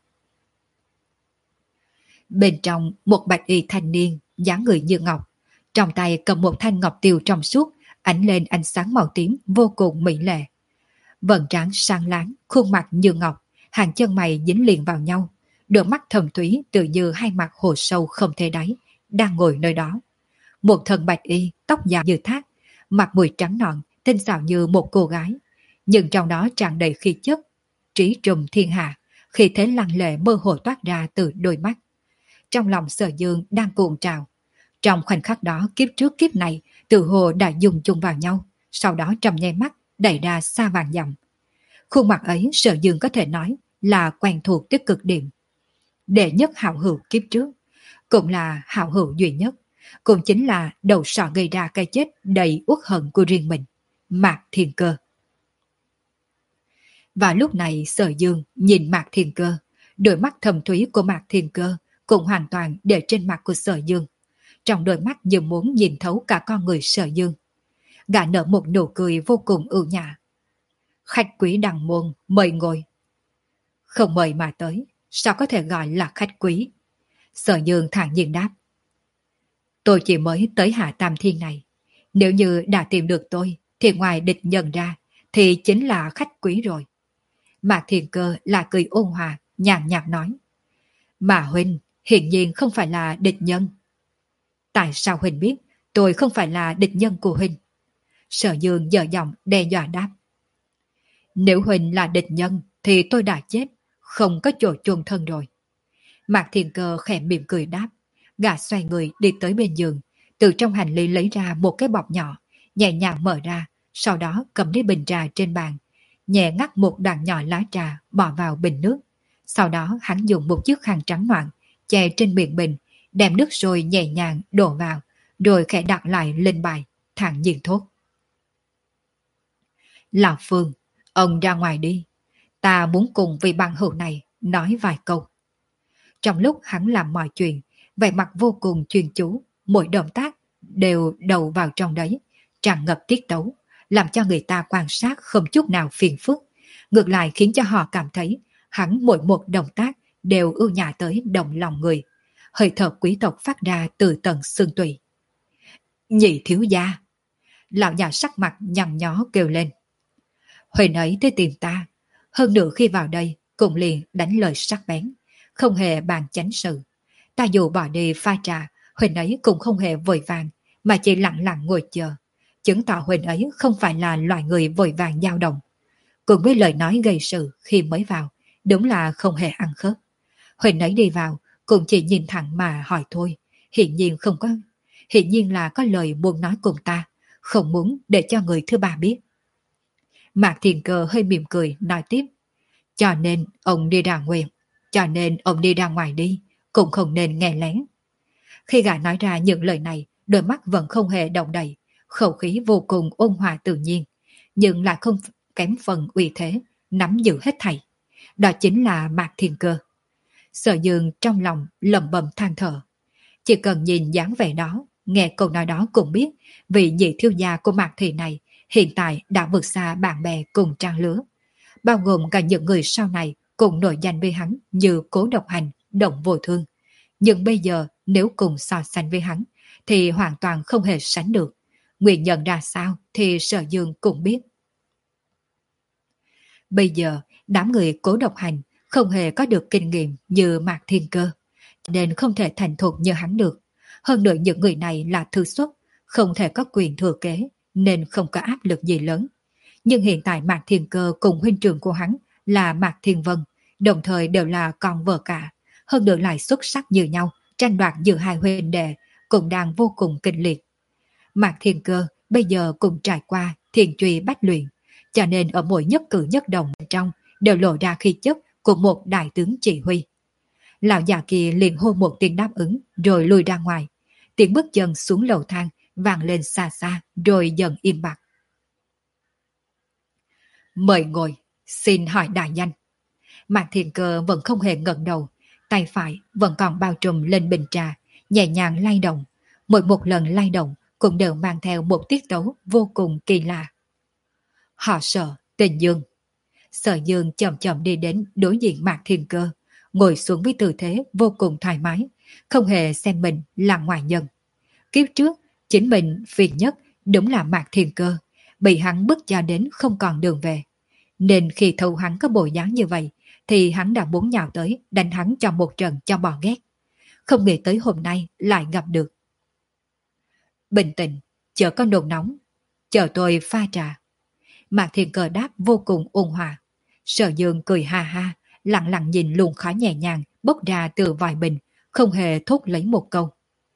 Bên trong một bạch y thanh niên, dáng người như ngọc, trong tay cầm một thanh ngọc tiêu trong suốt, ánh lên ánh sáng màu tím vô cùng mỹ lệ. Vầng trán sáng láng, khuôn mặt như ngọc, hàng chân mày dính liền vào nhau, đôi mắt thầm thúy tự như hai mặt hồ sâu không thể đáy, đang ngồi nơi đó. Một thân bạch y, tóc dài như thác, mặt mũi trắng nõn, tinh xảo như một cô gái, nhưng trong đó tràn đầy khí chất, trí trùm thiên hạ, khí thế lăng lệ mơ hồ toát ra từ đôi mắt. Trong lòng Sở Dương đang cuộn trào. Trong khoảnh khắc đó, kiếp trước kiếp này tự hồ đã dùng chung vào nhau, sau đó trong nháy mắt đẩy ra xa vàng dặm. Khuôn mặt ấy Sở Dương có thể nói là quen thuộc tới cực điểm. Đệ nhất hảo hữu kiếp trước, cũng là hảo hữu duy nhất, cũng chính là đầu sọ gây ra cái chết đầy uất hận của riêng mình, Mạc Thiên Cơ. Và lúc này Sở Dương nhìn Mạc Thiên Cơ, đôi mắt thầm thúy của Mạc Thiên Cơ cũng hoàn toàn để trên mặt của Sở Dương. Trong đôi mắt như muốn nhìn thấu cả con người Sở Dương. Gã nở một nụ cười vô cùng ưu nhã. Khách quý đằng môn, mời ngồi. Không mời mà tới, sao có thể gọi là khách quý? Sở Dương thản nhiên đáp. Tôi chỉ mới tới Hạ Tam Thiên này. Nếu như đã tìm được tôi, thì ngoài địch nhân ra, thì chính là khách quý rồi. Mạc Thiên Cơ là cười ôn hòa, nhàn nhạt nói. Mà huynh, hiển nhiên không phải là địch nhân. Tại sao huynh biết tôi không phải là địch nhân của huynh? Sở Dương dở giọng đe dọa đáp. Nếu Huỳnh là địch nhân thì tôi đã chết, không có chỗ chôn thân rồi. Mạc Thiên Cơ khẽ mỉm cười đáp. Gã xoay người đi tới bên giường, từ trong hành lý lấy ra một cái bọc nhỏ, nhẹ nhàng mở ra, sau đó cầm lấy bình trà trên bàn, nhẹ ngắt một đoạn nhỏ lá trà bỏ vào bình nước. Sau đó hắn dùng một chiếc khăn trắng noãn che trên miệng bình, đem nước sôi nhẹ nhàng đổ vào, rồi khẽ đặt lại lên bài, thản nhiên thốt. Lão Phương, ông ra ngoài đi. Ta muốn cùng vị bằng hữu này nói vài câu. Trong lúc hắn làm mọi chuyện, vẻ mặt vô cùng chuyên chú, mỗi động tác đều đầu vào trong đấy, tràn ngập tiết tấu, làm cho người ta quan sát không chút nào phiền phức. Ngược lại khiến cho họ cảm thấy hắn mỗi một động tác đều ưu nhã tới động lòng người. Hơi thở quý tộc phát ra từ tận xương tủy. Nhị thiếu gia! Lão già sắc mặt nhăn nhó kêu lên. Huỳnh ấy tới tìm ta, hơn nữa khi vào đây cũng liền đánh lời sắc bén, không hề bàn chánh sự. Ta dù bỏ đi pha trà, Huỳnh ấy cũng không hề vội vàng, mà chỉ lặng lặng ngồi chờ, chứng tỏ Huỳnh ấy không phải là loại người vội vàng dao động. Cùng với lời nói gây sự khi mới vào, đúng là không hề ăn khớp. Huỳnh ấy đi vào, cũng chỉ nhìn thẳng mà hỏi thôi, hiển nhiên không có, hiển nhiên là có lời muốn nói cùng ta, không muốn để cho người thứ ba biết. Mạc Thiên Cơ hơi mỉm cười nói tiếp. Cho nên ông đi ra ngoài, cho nên ông đi ra ngoài đi, cũng không nên nghe lén. Khi gã nói ra những lời này, đôi mắt vẫn không hề động đậy, khẩu khí vô cùng ôn hòa tự nhiên, nhưng lại không kém phần uy thế, nắm giữ hết thảy. Đó chính là Mạc Thiên Cơ. Sở Dương trong lòng lầm bầm than thở. Chỉ cần nhìn dáng vẻ đó, nghe câu nói đó cũng biết, vị nhị thiếu gia của Mạc Thị này hiện tại đã vượt xa bạn bè cùng trang lứa, bao gồm cả những người sau này cùng nổi danh với hắn như Cố Độc Hành, Động Vô Thương. Nhưng bây giờ nếu cùng so sánh với hắn thì hoàn toàn không hề sánh được. Nguyên nhân ra sao thì Sở Dương cũng biết. Bây giờ đám người Cố Độc Hành không hề có được kinh nghiệm như Mạc Thiên Cơ, nên không thể thành thục như hắn được. Hơn nữa những người này là thư xuất, không thể có quyền thừa kế, nên không có áp lực gì lớn. Nhưng hiện tại Mạc Thiên Cơ cùng huynh trưởng của hắn là Mạc Thiên Vân, đồng thời đều là con vợ cả, hơn nữa lại xuất sắc như nhau, tranh đoạt giữa hai huynh đệ cũng đang vô cùng kinh liệt. Mạc Thiên Cơ bây giờ cũng trải qua thiền truy bách luyện, cho nên ở mỗi nhất cử nhất động trong đều lộ ra khí chất của một đại tướng chỉ huy. Lão già kia liền hô một tiếng đáp ứng rồi lùi ra ngoài, tiếng bước chân xuống lầu thang vang lên xa xa rồi dần im bặt. Mời ngồi, xin hỏi đại danh. Mạc Thiên Cơ vẫn không hề ngẩng đầu, tay phải vẫn còn bao trùm lên bình trà, nhẹ nhàng lay động. Mỗi một lần lay động cũng đều mang theo một tiết tấu vô cùng kỳ lạ. Họ Sở, tên Dương. Sở Dương chậm chậm đi đến đối diện Mạc Thiên Cơ, ngồi xuống với tư thế vô cùng thoải mái, không hề xem mình là ngoại nhân. Kiếp trước, chính mình phiền nhất đúng là Mạc Thiên Cơ, bị hắn bức cho đến không còn đường về. Nên khi thâu hắn có bộ dáng như vậy, thì hắn đã muốn nhào tới đánh hắn cho một trận cho bỏ ghét. Không nghĩ tới hôm nay lại gặp được. Bình tĩnh, chớ có nôn nóng, chờ tôi pha trà. Mạc Thiên Cơ đáp vô cùng ôn hòa. Sở Dương cười ha ha, lặng lặng nhìn luồng khói nhẹ nhàng bốc ra từ vòi bình, không hề thốt lấy một câu.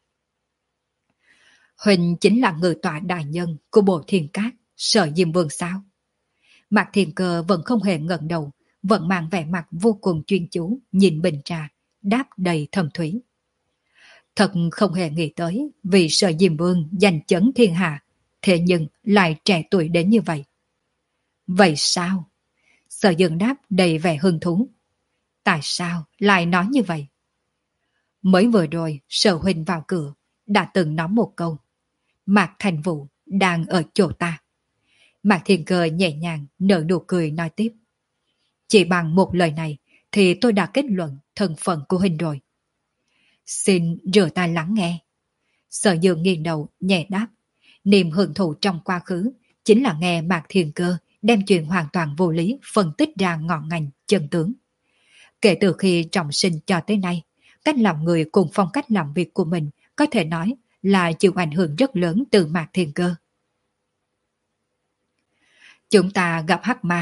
Huỳnh chính là ngự tọa đại nhân của bộ Thiên Cát, Sở Diêm Vương sao? Mạc Thiên Cơ vẫn không hề ngẩng đầu, vẫn mang vẻ mặt vô cùng chuyên chú nhìn bình trà, đáp đầy thầm thúy. Thật không hề nghĩ tới vì Sở Diêm Vương giành chấn thiên hạ, thế nhưng lại trẻ tuổi đến như vậy. Vậy sao? Sở Dương đáp đầy vẻ hứng thú. Tại sao lại nói như vậy? Mới vừa rồi Sở Huynh vào cửa đã từng nói một câu. Mạc Thành Vũ đang ở chỗ ta. Mạc Thiên Cơ nhẹ nhàng nở nụ cười nói tiếp. Chỉ bằng một lời này thì tôi đã kết luận thân phận của Huynh rồi. Xin rửa tai lắng nghe. Sở Dương nghiêng đầu nhẹ đáp. Niềm hưởng thụ trong quá khứ chính là nghe Mạc Thiên Cơ đem chuyện hoàn toàn vô lý phân tích ra ngọn ngành chân tướng. Kể từ khi trọng sinh cho tới nay, cách làm người cùng phong cách làm việc của mình có thể nói là chịu ảnh hưởng rất lớn từ Mạc Thiên Cơ. Chúng ta gặp hắc ma,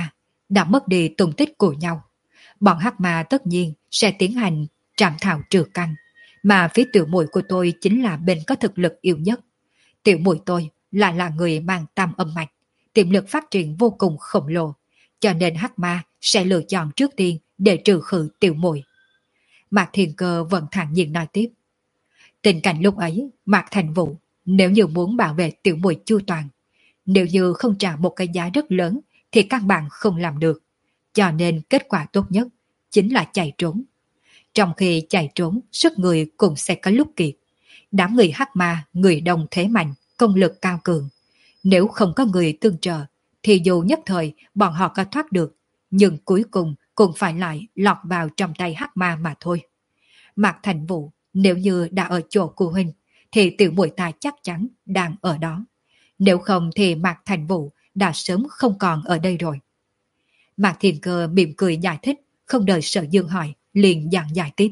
đã mất đi tung tích của nhau. Bọn hắc ma tất nhiên sẽ tiến hành trảm thảo trừ căn, mà phía tiểu muội của tôi chính là bên có thực lực yếu nhất. Tiểu muội tôi là là người mang tam âm mạch, tiềm lực phát triển vô cùng khổng lồ, cho nên hắc ma sẽ lựa chọn trước tiên để trừ khử tiểu muội. Mạc Thiên Cơ vẫn thản nhiên nói tiếp. Tình cảnh lúc ấy, Mạc Thành Vũ nếu như muốn bảo vệ tiểu muội chu toàn, nếu như không trả một cái giá rất lớn thì các bạn không làm được. Cho nên kết quả tốt nhất chính là chạy trốn. Trong khi chạy trốn, sức người cũng sẽ có lúc kiệt. Đám người hắc ma, người đông thế mạnh, công lực cao cường. Nếu không có người tương trợ, thì dù nhất thời bọn họ có thoát được, nhưng cuối cùng cũng phải lại lọt vào trong tay hắc ma mà thôi. Mạc Thành Vũ nếu như đã ở chỗ của huynh, thì tiểu muội ta chắc chắn đang ở đó. Nếu không thì Mạc Thành Vũ đã sớm không còn ở đây rồi. Mạc Thiên Cơ mỉm cười giải thích, không đợi Sở Dương hỏi, liền giảng giải tiếp.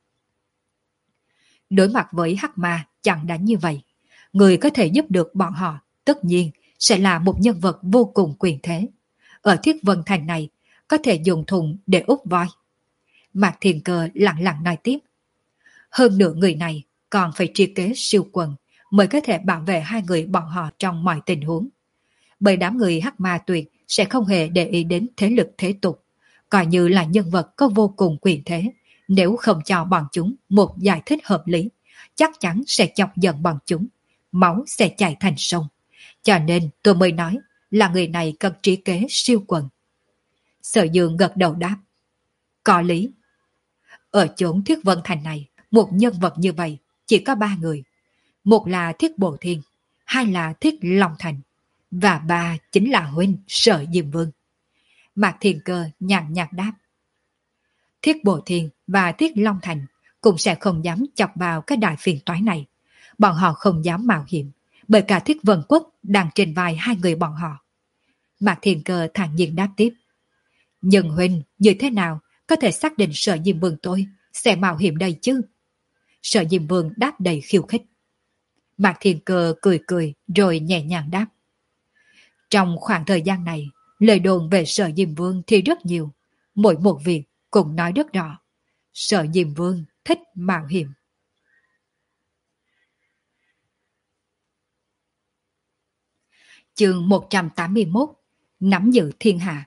Đối mặt với hắc ma chẳng đánh như vậy, người có thể giúp được bọn họ tất nhiên sẽ là một nhân vật vô cùng quyền thế. Ở Thiết Vân Thành này có thể dùng thùng để úp voi. Mạc Thiên Cơ lặng lặng nói tiếp. Hơn nữa người này còn phải tri kế siêu quần mới có thể bảo vệ hai người bọn họ trong mọi tình huống. Bởi đám người hắc ma tuyệt sẽ không hề để ý đến thế lực thế tục, coi như là nhân vật có vô cùng quyền thế. Nếu không cho bọn chúng một giải thích hợp lý, chắc chắn sẽ chọc giận bọn chúng, máu sẽ chảy thành sông. Cho nên tôi mới nói là người này cần trí kế siêu quần. Sở Dương gật đầu đáp. Có lý. Ở chốn Thiết Vân Thành này, một nhân vật như vậy chỉ có ba người. Một là Thiết Bộ Thiên, hai là Thiết Long Thành, và ba chính là huynh Sở Diêm Vương. Mạc Thiên Cơ nhàn nhạt đáp. Thiết Bộ Thiên và Thiết Long Thành cũng sẽ không dám chọc vào cái đại phiền toái này. Bọn họ không dám mạo hiểm, bởi cả Thiết Vân Quốc đang trên vai hai người bọn họ. Mạc Thiên Cơ thản nhiên đáp tiếp. Nhưng huynh như thế nào có thể xác định Sở Diêm Vương tôi sẽ mạo hiểm đây chứ? Sở Diêm Vương đáp đầy khiêu khích. Mạc Thiên Cơ cười cười rồi nhẹ nhàng đáp. Trong khoảng thời gian này, lời đồn về Sở Diêm Vương thì rất nhiều. Mỗi một việc cũng nói rất rõ. Sở Diêm Vương thích mạo hiểm. Chương một trăm tám mươi mốt. Nắm giữ thiên hạ.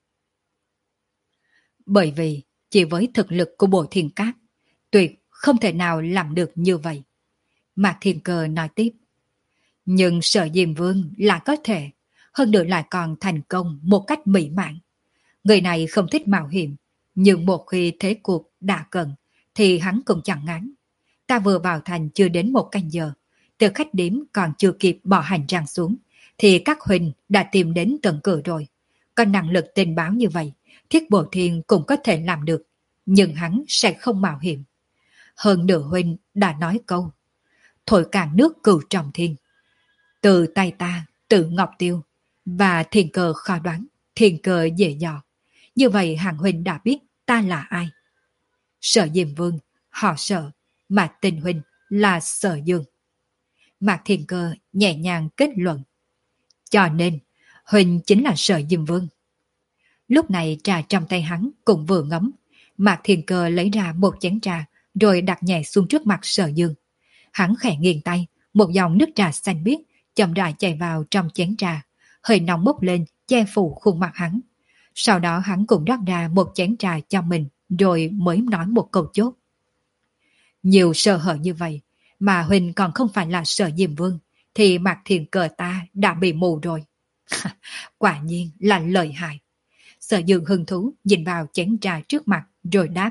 Bởi vì chỉ với thực lực của Bộ Thiên Cát, tuyệt không thể nào làm được như vậy. Mạc Thiên Cơ nói tiếp. Nhưng Sở Diêm Vương là có thể, hơn nữa lại còn thành công một cách mỹ mãn. Người này không thích mạo hiểm, nhưng một khi thế cuộc đã cần, thì hắn cũng chẳng ngán. Ta vừa vào thành chưa đến một canh giờ, từ khách điếm còn chưa kịp bỏ hành trang xuống, thì các huynh đã tìm đến tận cửa rồi. Có năng lực tình báo như vậy, Thiết Bộ Thiên cũng có thể làm được, nhưng hắn sẽ không mạo hiểm. Hơn nửa huynh đã nói câu, thổi cạn nước cửu trọng thiên. Từ tay ta, tự Ngọc Tiêu, và Thiên Cơ khó đoán, Thiên Cơ dễ dò. Như vậy hàng huynh đã biết ta là ai. Sở Diêm Vương, họ Sở, mà tên huynh là Sở Dương. Mạc Thiên Cơ nhẹ nhàng kết luận. Cho nên, huynh chính là Sở Diêm Vương. Lúc này trà trong tay hắn cũng vừa ngấm. Mạc Thiên Cơ lấy ra một chén trà, rồi đặt nhẹ xuống trước mặt Sở Dương. Hắn khẽ nghiêng tay, một dòng nước trà xanh biếc chậm rãi chảy vào trong chén trà, hơi nóng bốc lên che phủ khuôn mặt hắn. Sau đó hắn cũng rót ra một chén trà cho mình, rồi mới nói một câu chốt. Nhiều sơ hở như vậy, mà huynh còn không phải là Sở Diêm Vương, thì Mạc Thiên Cơ ta đã bị mù rồi. Quả nhiên là lợi hại. Sở Dương hứng thú nhìn vào chén trà trước mặt rồi đáp.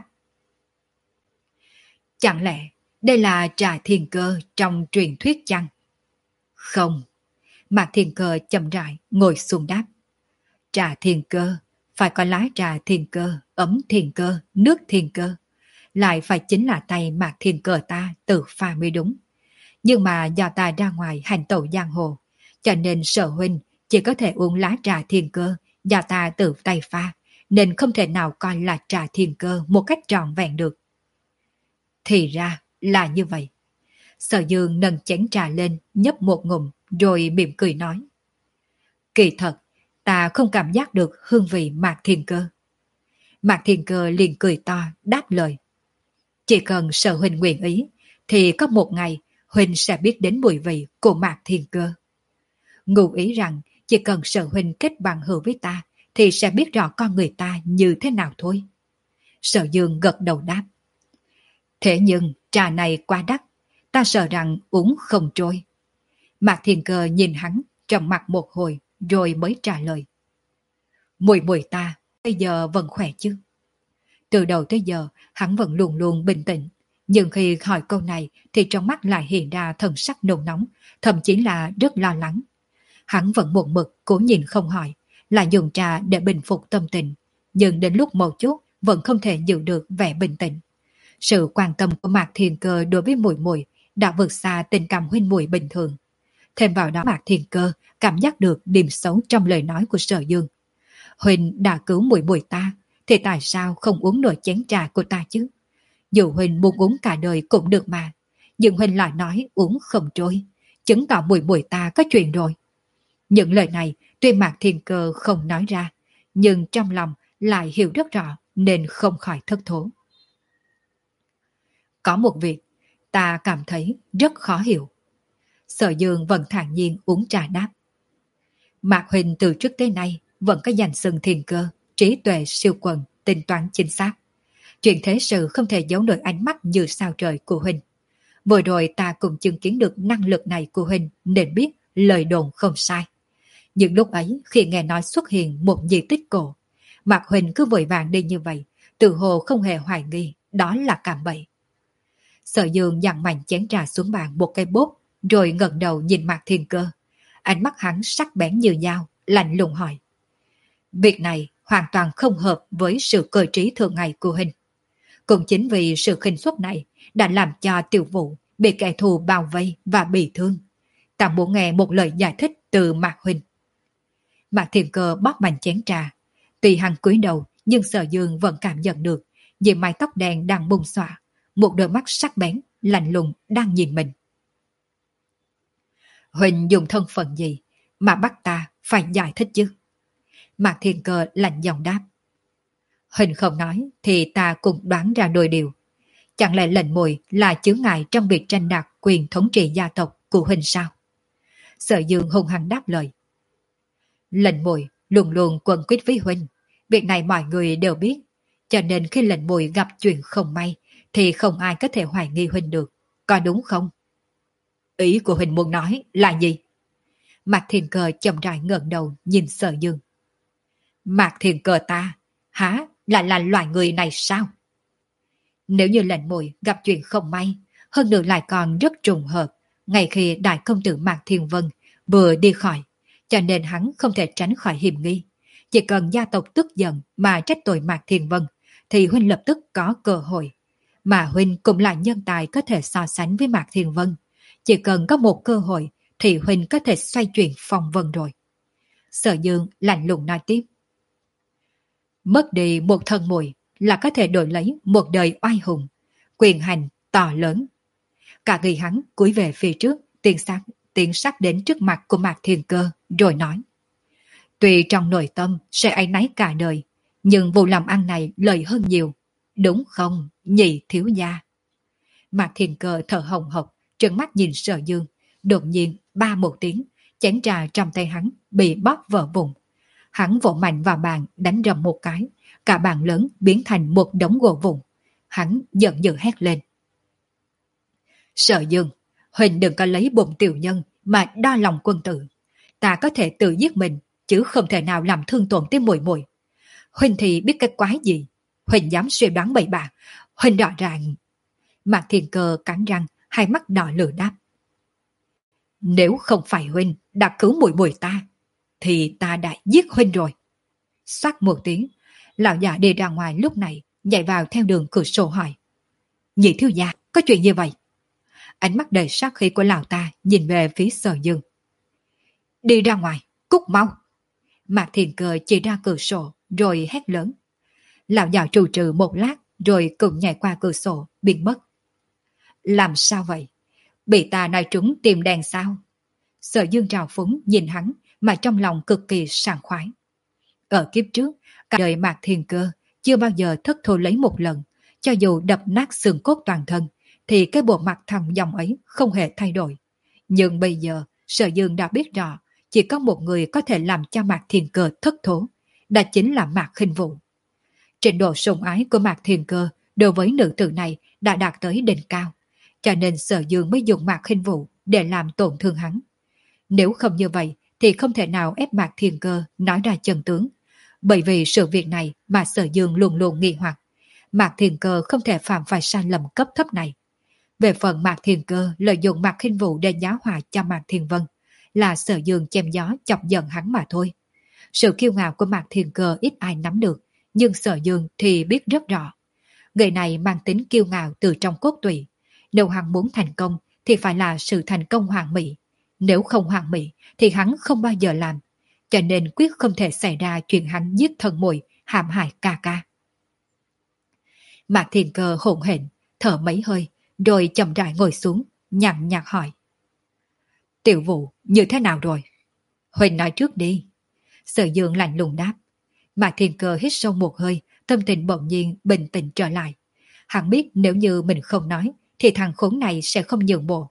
Chẳng lẽ đây là trà thiên cơ trong truyền thuyết chăng? Không. Mạc Thiên Cơ chậm rãi ngồi xuống đáp. Trà thiên cơ, phải có lá trà thiên cơ, ấm thiên cơ, nước thiên cơ. Lại phải chính là tay Mạc Thiên Cơ ta tự pha mới đúng. Nhưng mà do ta ra ngoài hành tẩu giang hồ, cho nên Sở huynh chỉ có thể uống lá trà thiên cơ do ta tự tay pha, nên không thể nào coi là trà thiên cơ một cách trọn vẹn được. Thì ra là như vậy. Sở Dương nâng chén trà lên, nhấp một ngụm, rồi mỉm cười nói. Kỳ thật, ta không cảm giác được hương vị Mạc Thiên Cơ. Mạc Thiên Cơ liền cười to đáp lời. Chỉ cần Sở huynh nguyện ý, thì có một ngày huynh sẽ biết đến mùi vị của Mạc Thiên Cơ. Ngụ ý rằng chỉ cần Sở huynh kết bằng hữu với ta, thì sẽ biết rõ con người ta như thế nào thôi. Sở Dương gật đầu đáp. Thế nhưng trà này quá đắt, ta sợ rằng uống không trôi. Mạc Thiên Cơ nhìn hắn trầm mặt một hồi rồi mới trả lời. Mùi mùi ta bây giờ vẫn khỏe chứ? Từ đầu tới giờ hắn vẫn luôn luôn bình tĩnh, nhưng khi hỏi câu này thì trong mắt lại hiện ra thần sắc nôn nóng, thậm chí là rất lo lắng. Hắn vẫn một mực cố nhìn không hỏi, là dùng trà để bình phục tâm tình, nhưng đến lúc một chút vẫn không thể giữ được vẻ bình tĩnh. Sự quan tâm của Mạc Thiên Cơ đối với Mùi Mùi đã vượt xa tình cảm huynh muội bình thường. Thêm vào đó Mạc Thiên Cơ cảm giác được điểm xấu trong lời nói của Sở Dương. Huynh đã cứu Mùi Mùi ta, thì tại sao không uống nổi chén trà của ta chứ? Dù Huynh muốn uống cả đời cũng được mà, nhưng Huynh lại nói uống không trôi, chứng tỏ Mùi Mùi ta có chuyện rồi. Những lời này tuy Mạc Thiên Cơ không nói ra, nhưng trong lòng lại hiểu rất rõ nên không khỏi thất thố. Có một việc ta cảm thấy rất khó hiểu. Sở Dương vẫn thản nhiên uống trà đáp. Mạc huynh từ trước tới nay vẫn có danh xưng Thiên Cơ, trí tuệ siêu quần, tính toán chính xác. Chuyện thế sự không thể giấu nổi ánh mắt như sao trời của huynh. Vừa rồi ta cũng chứng kiến được năng lực này của huynh nên biết lời đồn không sai. Nhưng lúc ấy khi nghe nói xuất hiện một di tích cổ, Mạc huynh cứ vội vàng đi như vậy, tự hồ không hề hoài nghi đó là cạm bẫy. Sở Dương dặn mạnh chén trà xuống bàn một cây bốp, rồi ngẩng đầu nhìn Mạc Thiên Cơ. Ánh mắt hắn sắc bén như dao, lạnh lùng hỏi. Việc này hoàn toàn không hợp với sự cơ trí thường ngày của huynh. Cũng chính vì sự khinh suất này đã làm cho Tiểu Vũ bị kẻ thù bao vây và bị thương. Ta muốn nghe một lời giải thích từ Mạc huynh. Mạc Thiên Cơ bóp mạnh chén trà. Tuy hắn cúi đầu, nhưng Sở Dương vẫn cảm nhận được vì mái tóc đen đang bung xõa, một đôi mắt sắc bén, lạnh lùng đang nhìn mình. Huynh dùng thân phận gì mà bắt ta phải giải thích chứ? Mạc Thiên Cơ lạnh giọng đáp. Huynh không nói thì ta cũng đoán ra đôi điều. Chẳng lẽ lệnh mùi là chướng ngại trong việc tranh đoạt quyền thống trị gia tộc của huynh sao? Sở Dương hung hăng đáp lời. Lệnh mùi luôn luôn quấn quýt với huynh. Việc này mọi người đều biết. Cho nên khi lệnh mùi gặp chuyện không may thì không ai có thể hoài nghi huynh được. Có đúng không? Ý của huynh muốn nói là gì? Mạc Thiên Cơ chậm rãi ngẩng đầu nhìn Sở Dương. Mạc Thiên Cơ ta, hả, lại là loài người này sao? Nếu như lệnh mùi gặp chuyện không may, hơn nữa lại còn rất trùng hợp, ngay khi đại công tử Mạc Thiên Vân vừa đi khỏi, cho nên hắn không thể tránh khỏi hiểm nghi. Chỉ cần gia tộc tức giận mà trách tội Mạc Thiên Vân, thì huynh lập tức có cơ hội. Mà huynh cũng là nhân tài có thể so sánh với Mạc Thiên Vân. Chỉ cần có một cơ hội thì huynh có thể xoay chuyển phong vân rồi. Sở Dương lạnh lùng nói tiếp. Mất đi một thân mùi là có thể đổi lấy một đời oai hùng, quyền hành to lớn. Cả người hắn cúi về phía trước, tiến sát, tiến sát đến trước mặt của Mạc Thiên Cơ, rồi nói. Tuy trong nội tâm sẽ áy náy cả đời, nhưng vụ làm ăn này lợi hơn nhiều. Đúng không, nhị thiếu gia? Mạc Thiên Cơ thở hồng hộc, trợn mắt nhìn Sở Dương, đột nhiên ba một tiếng, chén trà trong tay hắn bị bóp vỡ vụn. Hắn vỗ mạnh vào bàn đánh rầm một cái, cả bàn lớn biến thành một đống gỗ vụn. Hắn giận dữ hét lên. Sở Dương, huynh đừng có lấy bụng tiểu nhân mà đo lòng quân tử. Ta có thể tự giết mình, chứ không thể nào làm thương tổn tới muội muội. Huynh thì biết cái quái gì? Huynh dám suy đoán bậy bạ. Huynh rõ ràng. Mạc Thiên Cơ cắn răng, hai mắt đỏ lửa đáp. Nếu không phải huynh đã cứu muội muội ta, thì ta đã giết huynh rồi. Xoát một tiếng, lão già đi ra ngoài lúc này, nhảy vào theo đường cửa sổ hỏi. Nhị thiếu gia, có chuyện như vậy? Ánh mắt đầy sát khí của lão ta nhìn về phía Sở Dương. Đi ra ngoài, cút mau. Mạc Thiên Cơ chỉ ra cửa sổ, rồi hét lớn. Lão già trù trừ một lát, rồi cùng nhảy qua cửa sổ, biến mất. Làm sao vậy? Bị ta nói trúng tìm đèn sao? Sở Dương trào phúng nhìn hắn, mà trong lòng cực kỳ sảng khoái. Ở kiếp trước, cả đời Mạc Thiên Cơ chưa bao giờ thất thố lấy một lần, cho dù đập nát xương cốt toàn thân, thì cái bộ mặt thằng dòng ấy không hề thay đổi. Nhưng bây giờ, Sở Dương đã biết rõ, chỉ có một người có thể làm cho Mạc Thiên Cơ thất thố, đó chính là Mạc Khinh Vũ. Trình độ sủng ái của Mạc Thiên Cơ đối với nữ tử này đã đạt tới đỉnh cao, cho nên Sở Dương mới dùng Mạc Khinh Vũ để làm tổn thương hắn. Nếu không như vậy thì không thể nào ép Mạc Thiên Cơ nói ra chân tướng, bởi vì sự việc này mà Sở Dương luôn luôn nghi hoặc. Mạc Thiên Cơ không thể phạm phải sai lầm cấp thấp này. Về phần Mạc Thiên Cơ lợi dụng Mạc Khinh Vũ để giáo hòa cho Mạc Thiên Vân, là Sở Dương chém gió chọc giận hắn mà thôi. Sự kiêu ngạo của Mạc Thiên Cơ ít ai nắm được, nhưng Sở Dương thì biết rất rõ. Người này mang tính kiêu ngạo từ trong cốt tủy. Nếu hắn muốn thành công thì phải là sự thành công hoàn mỹ. Nếu không hoàn mỹ thì hắn không bao giờ làm. Cho nên quyết không thể xảy ra chuyện hắn giết thân muội, hãm hại ca ca. Mạc Thiên Cơ hỗn hển, thở mấy hơi, rồi chậm rãi ngồi xuống, nhàn nhạt hỏi. Tiểu Vũ, như thế nào rồi? Huỳnh nói trước đi. Sở Dương lạnh lùng đáp. Mạc Thiên Cơ hít sâu một hơi, tâm tình bỗng nhiên bình tĩnh trở lại. Hắn biết nếu như mình không nói, thì thằng khốn này sẽ không nhường bộ.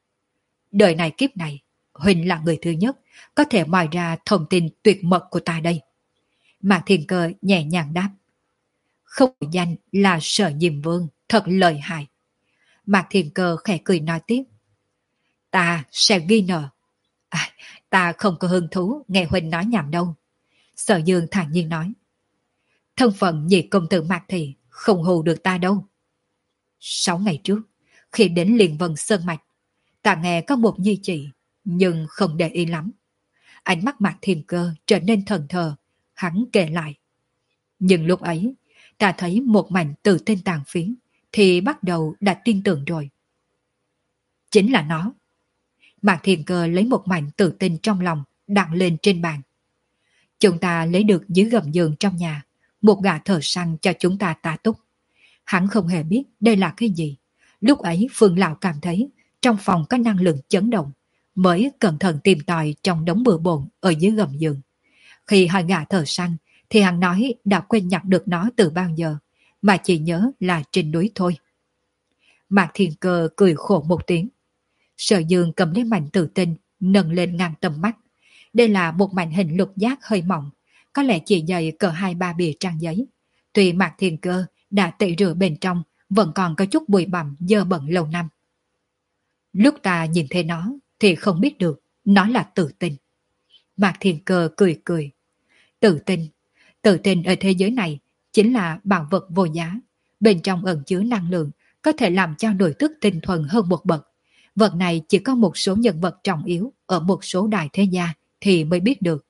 Đời này kiếp này, Huỳnh là người thứ nhất, có thể moi ra thông tin tuyệt mật của ta đây. Mạc Thiên Cơ nhẹ nhàng đáp. Không danh là Sở Diêm Vương, thật lợi hại. Mạc Thiên Cơ khẽ cười nói tiếp. Ta sẽ ghi nợ. À, ta không có hứng thú nghe Huỳnh nói nhảm đâu. Sở Dương thản nhiên nói. Thân phận nhị công tử Mạc Thị không hù được ta đâu. Sáu ngày trước, khi đến Liên Vân Sơn Mạch, ta nghe có một di chỉ, nhưng không để ý lắm. Ánh mắt Mạc Thiên Cơ trở nên thần thờ, hắn kể lại. Nhưng lúc ấy, ta thấy một mảnh từ tên tàn phiến, thì bắt đầu đã tin tưởng rồi. Chính là nó. Mạc Thiên Cơ lấy một mảnh tự tin trong lòng, đặt lên trên bàn. Chúng ta lấy được dưới gầm giường trong nhà, một gã thợ săn cho chúng ta tá túc. Hắn không hề biết đây là cái gì. Lúc ấy Phương Lão cảm thấy trong phòng có năng lượng chấn động, mới cẩn thận tìm tòi trong đống bừa bộn ở dưới gầm giường. Khi hỏi gã thợ săn, thì hắn nói đã quên nhặt được nó từ bao giờ, mà chỉ nhớ là trên núi thôi. Mạc Thiên Cơ cười khổ một tiếng. Sở Dương cầm lấy mảnh tự tinh, nâng lên ngang tầm mắt. Đây là một mảnh hình lục giác hơi mỏng, có lẽ chỉ dày cỡ hai ba bìa trang giấy. Tuy Mạc Thiên Cơ đã tẩy rửa bên trong, vẫn còn có chút bụi bặm dơ bẩn lâu năm. Lúc ta nhìn thấy nó, thì không biết được nó là tự tinh. Mạc Thiên Cơ cười cười. Tự tinh, tự tinh ở thế giới này chính là bảo vật vô giá. Bên trong ẩn chứa năng lượng, có thể làm cho nội tức tinh thuần hơn một bậc. Vật này chỉ có một số nhân vật trọng yếu ở một số đại thế gia thì mới biết được.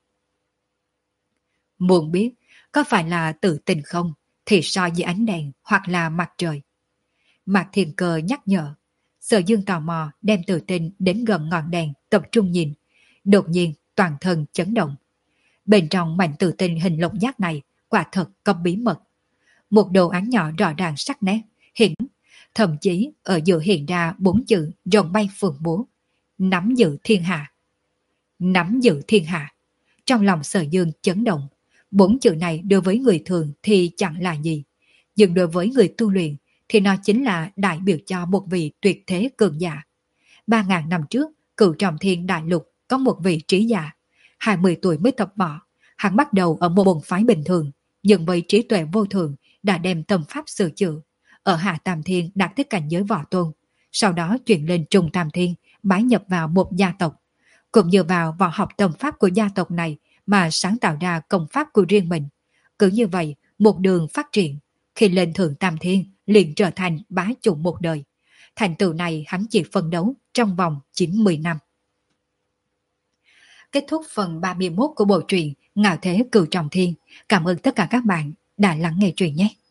Muốn biết có phải là tự tinh không thì soi với ánh đèn hoặc là mặt trời. Mạc Thiên Cơ nhắc nhở. Sở Dương tò mò đem tự tinh đến gần ngọn đèn tập trung nhìn. Đột nhiên toàn thân chấn động. Bên trong mảnh tự tinh hình lục giác này quả thật có bí mật. Một đồ án nhỏ rõ ràng sắc nét, hiện thậm chí ở giữa hiện ra bốn chữ rồng bay phượng múa. Nắm giữ thiên hạ. Nắm giữ thiên hạ. Trong lòng Sở Dương chấn động. Bốn chữ này đối với người thường thì chẳng là gì. Nhưng đối với người tu luyện thì nó chính là đại biểu cho một vị tuyệt thế cường giả. Ba ngàn năm trước, Cửu Trọng Thiên Đại Lục có một vị trí giả. Hai mươi tuổi mới tập võ. Hắn bắt đầu ở một môn phái bình thường, nhưng với trí tuệ vô thường đã đem tâm pháp sửa chữa. Ở Hạ Tam Thiên đạt tới cảnh giới võ tôn. Sau đó chuyển lên Trung Tam Thiên, bái nhập vào một gia tộc. Cũng dựa vào võ học tâm pháp của gia tộc này mà sáng tạo ra công pháp của riêng mình. Cứ như vậy, một đường phát triển. Khi lên Thượng Tam Thiên, liền trở thành bá chủ một đời. Thành tựu này hắn chỉ phân đấu trong vòng chín mươi năm. Kết thúc phần ba mươi mốt của bộ truyện Ngạo Thế Cửu Trọng Thiên. Cảm ơn tất cả các bạn đã lắng nghe truyện nhé.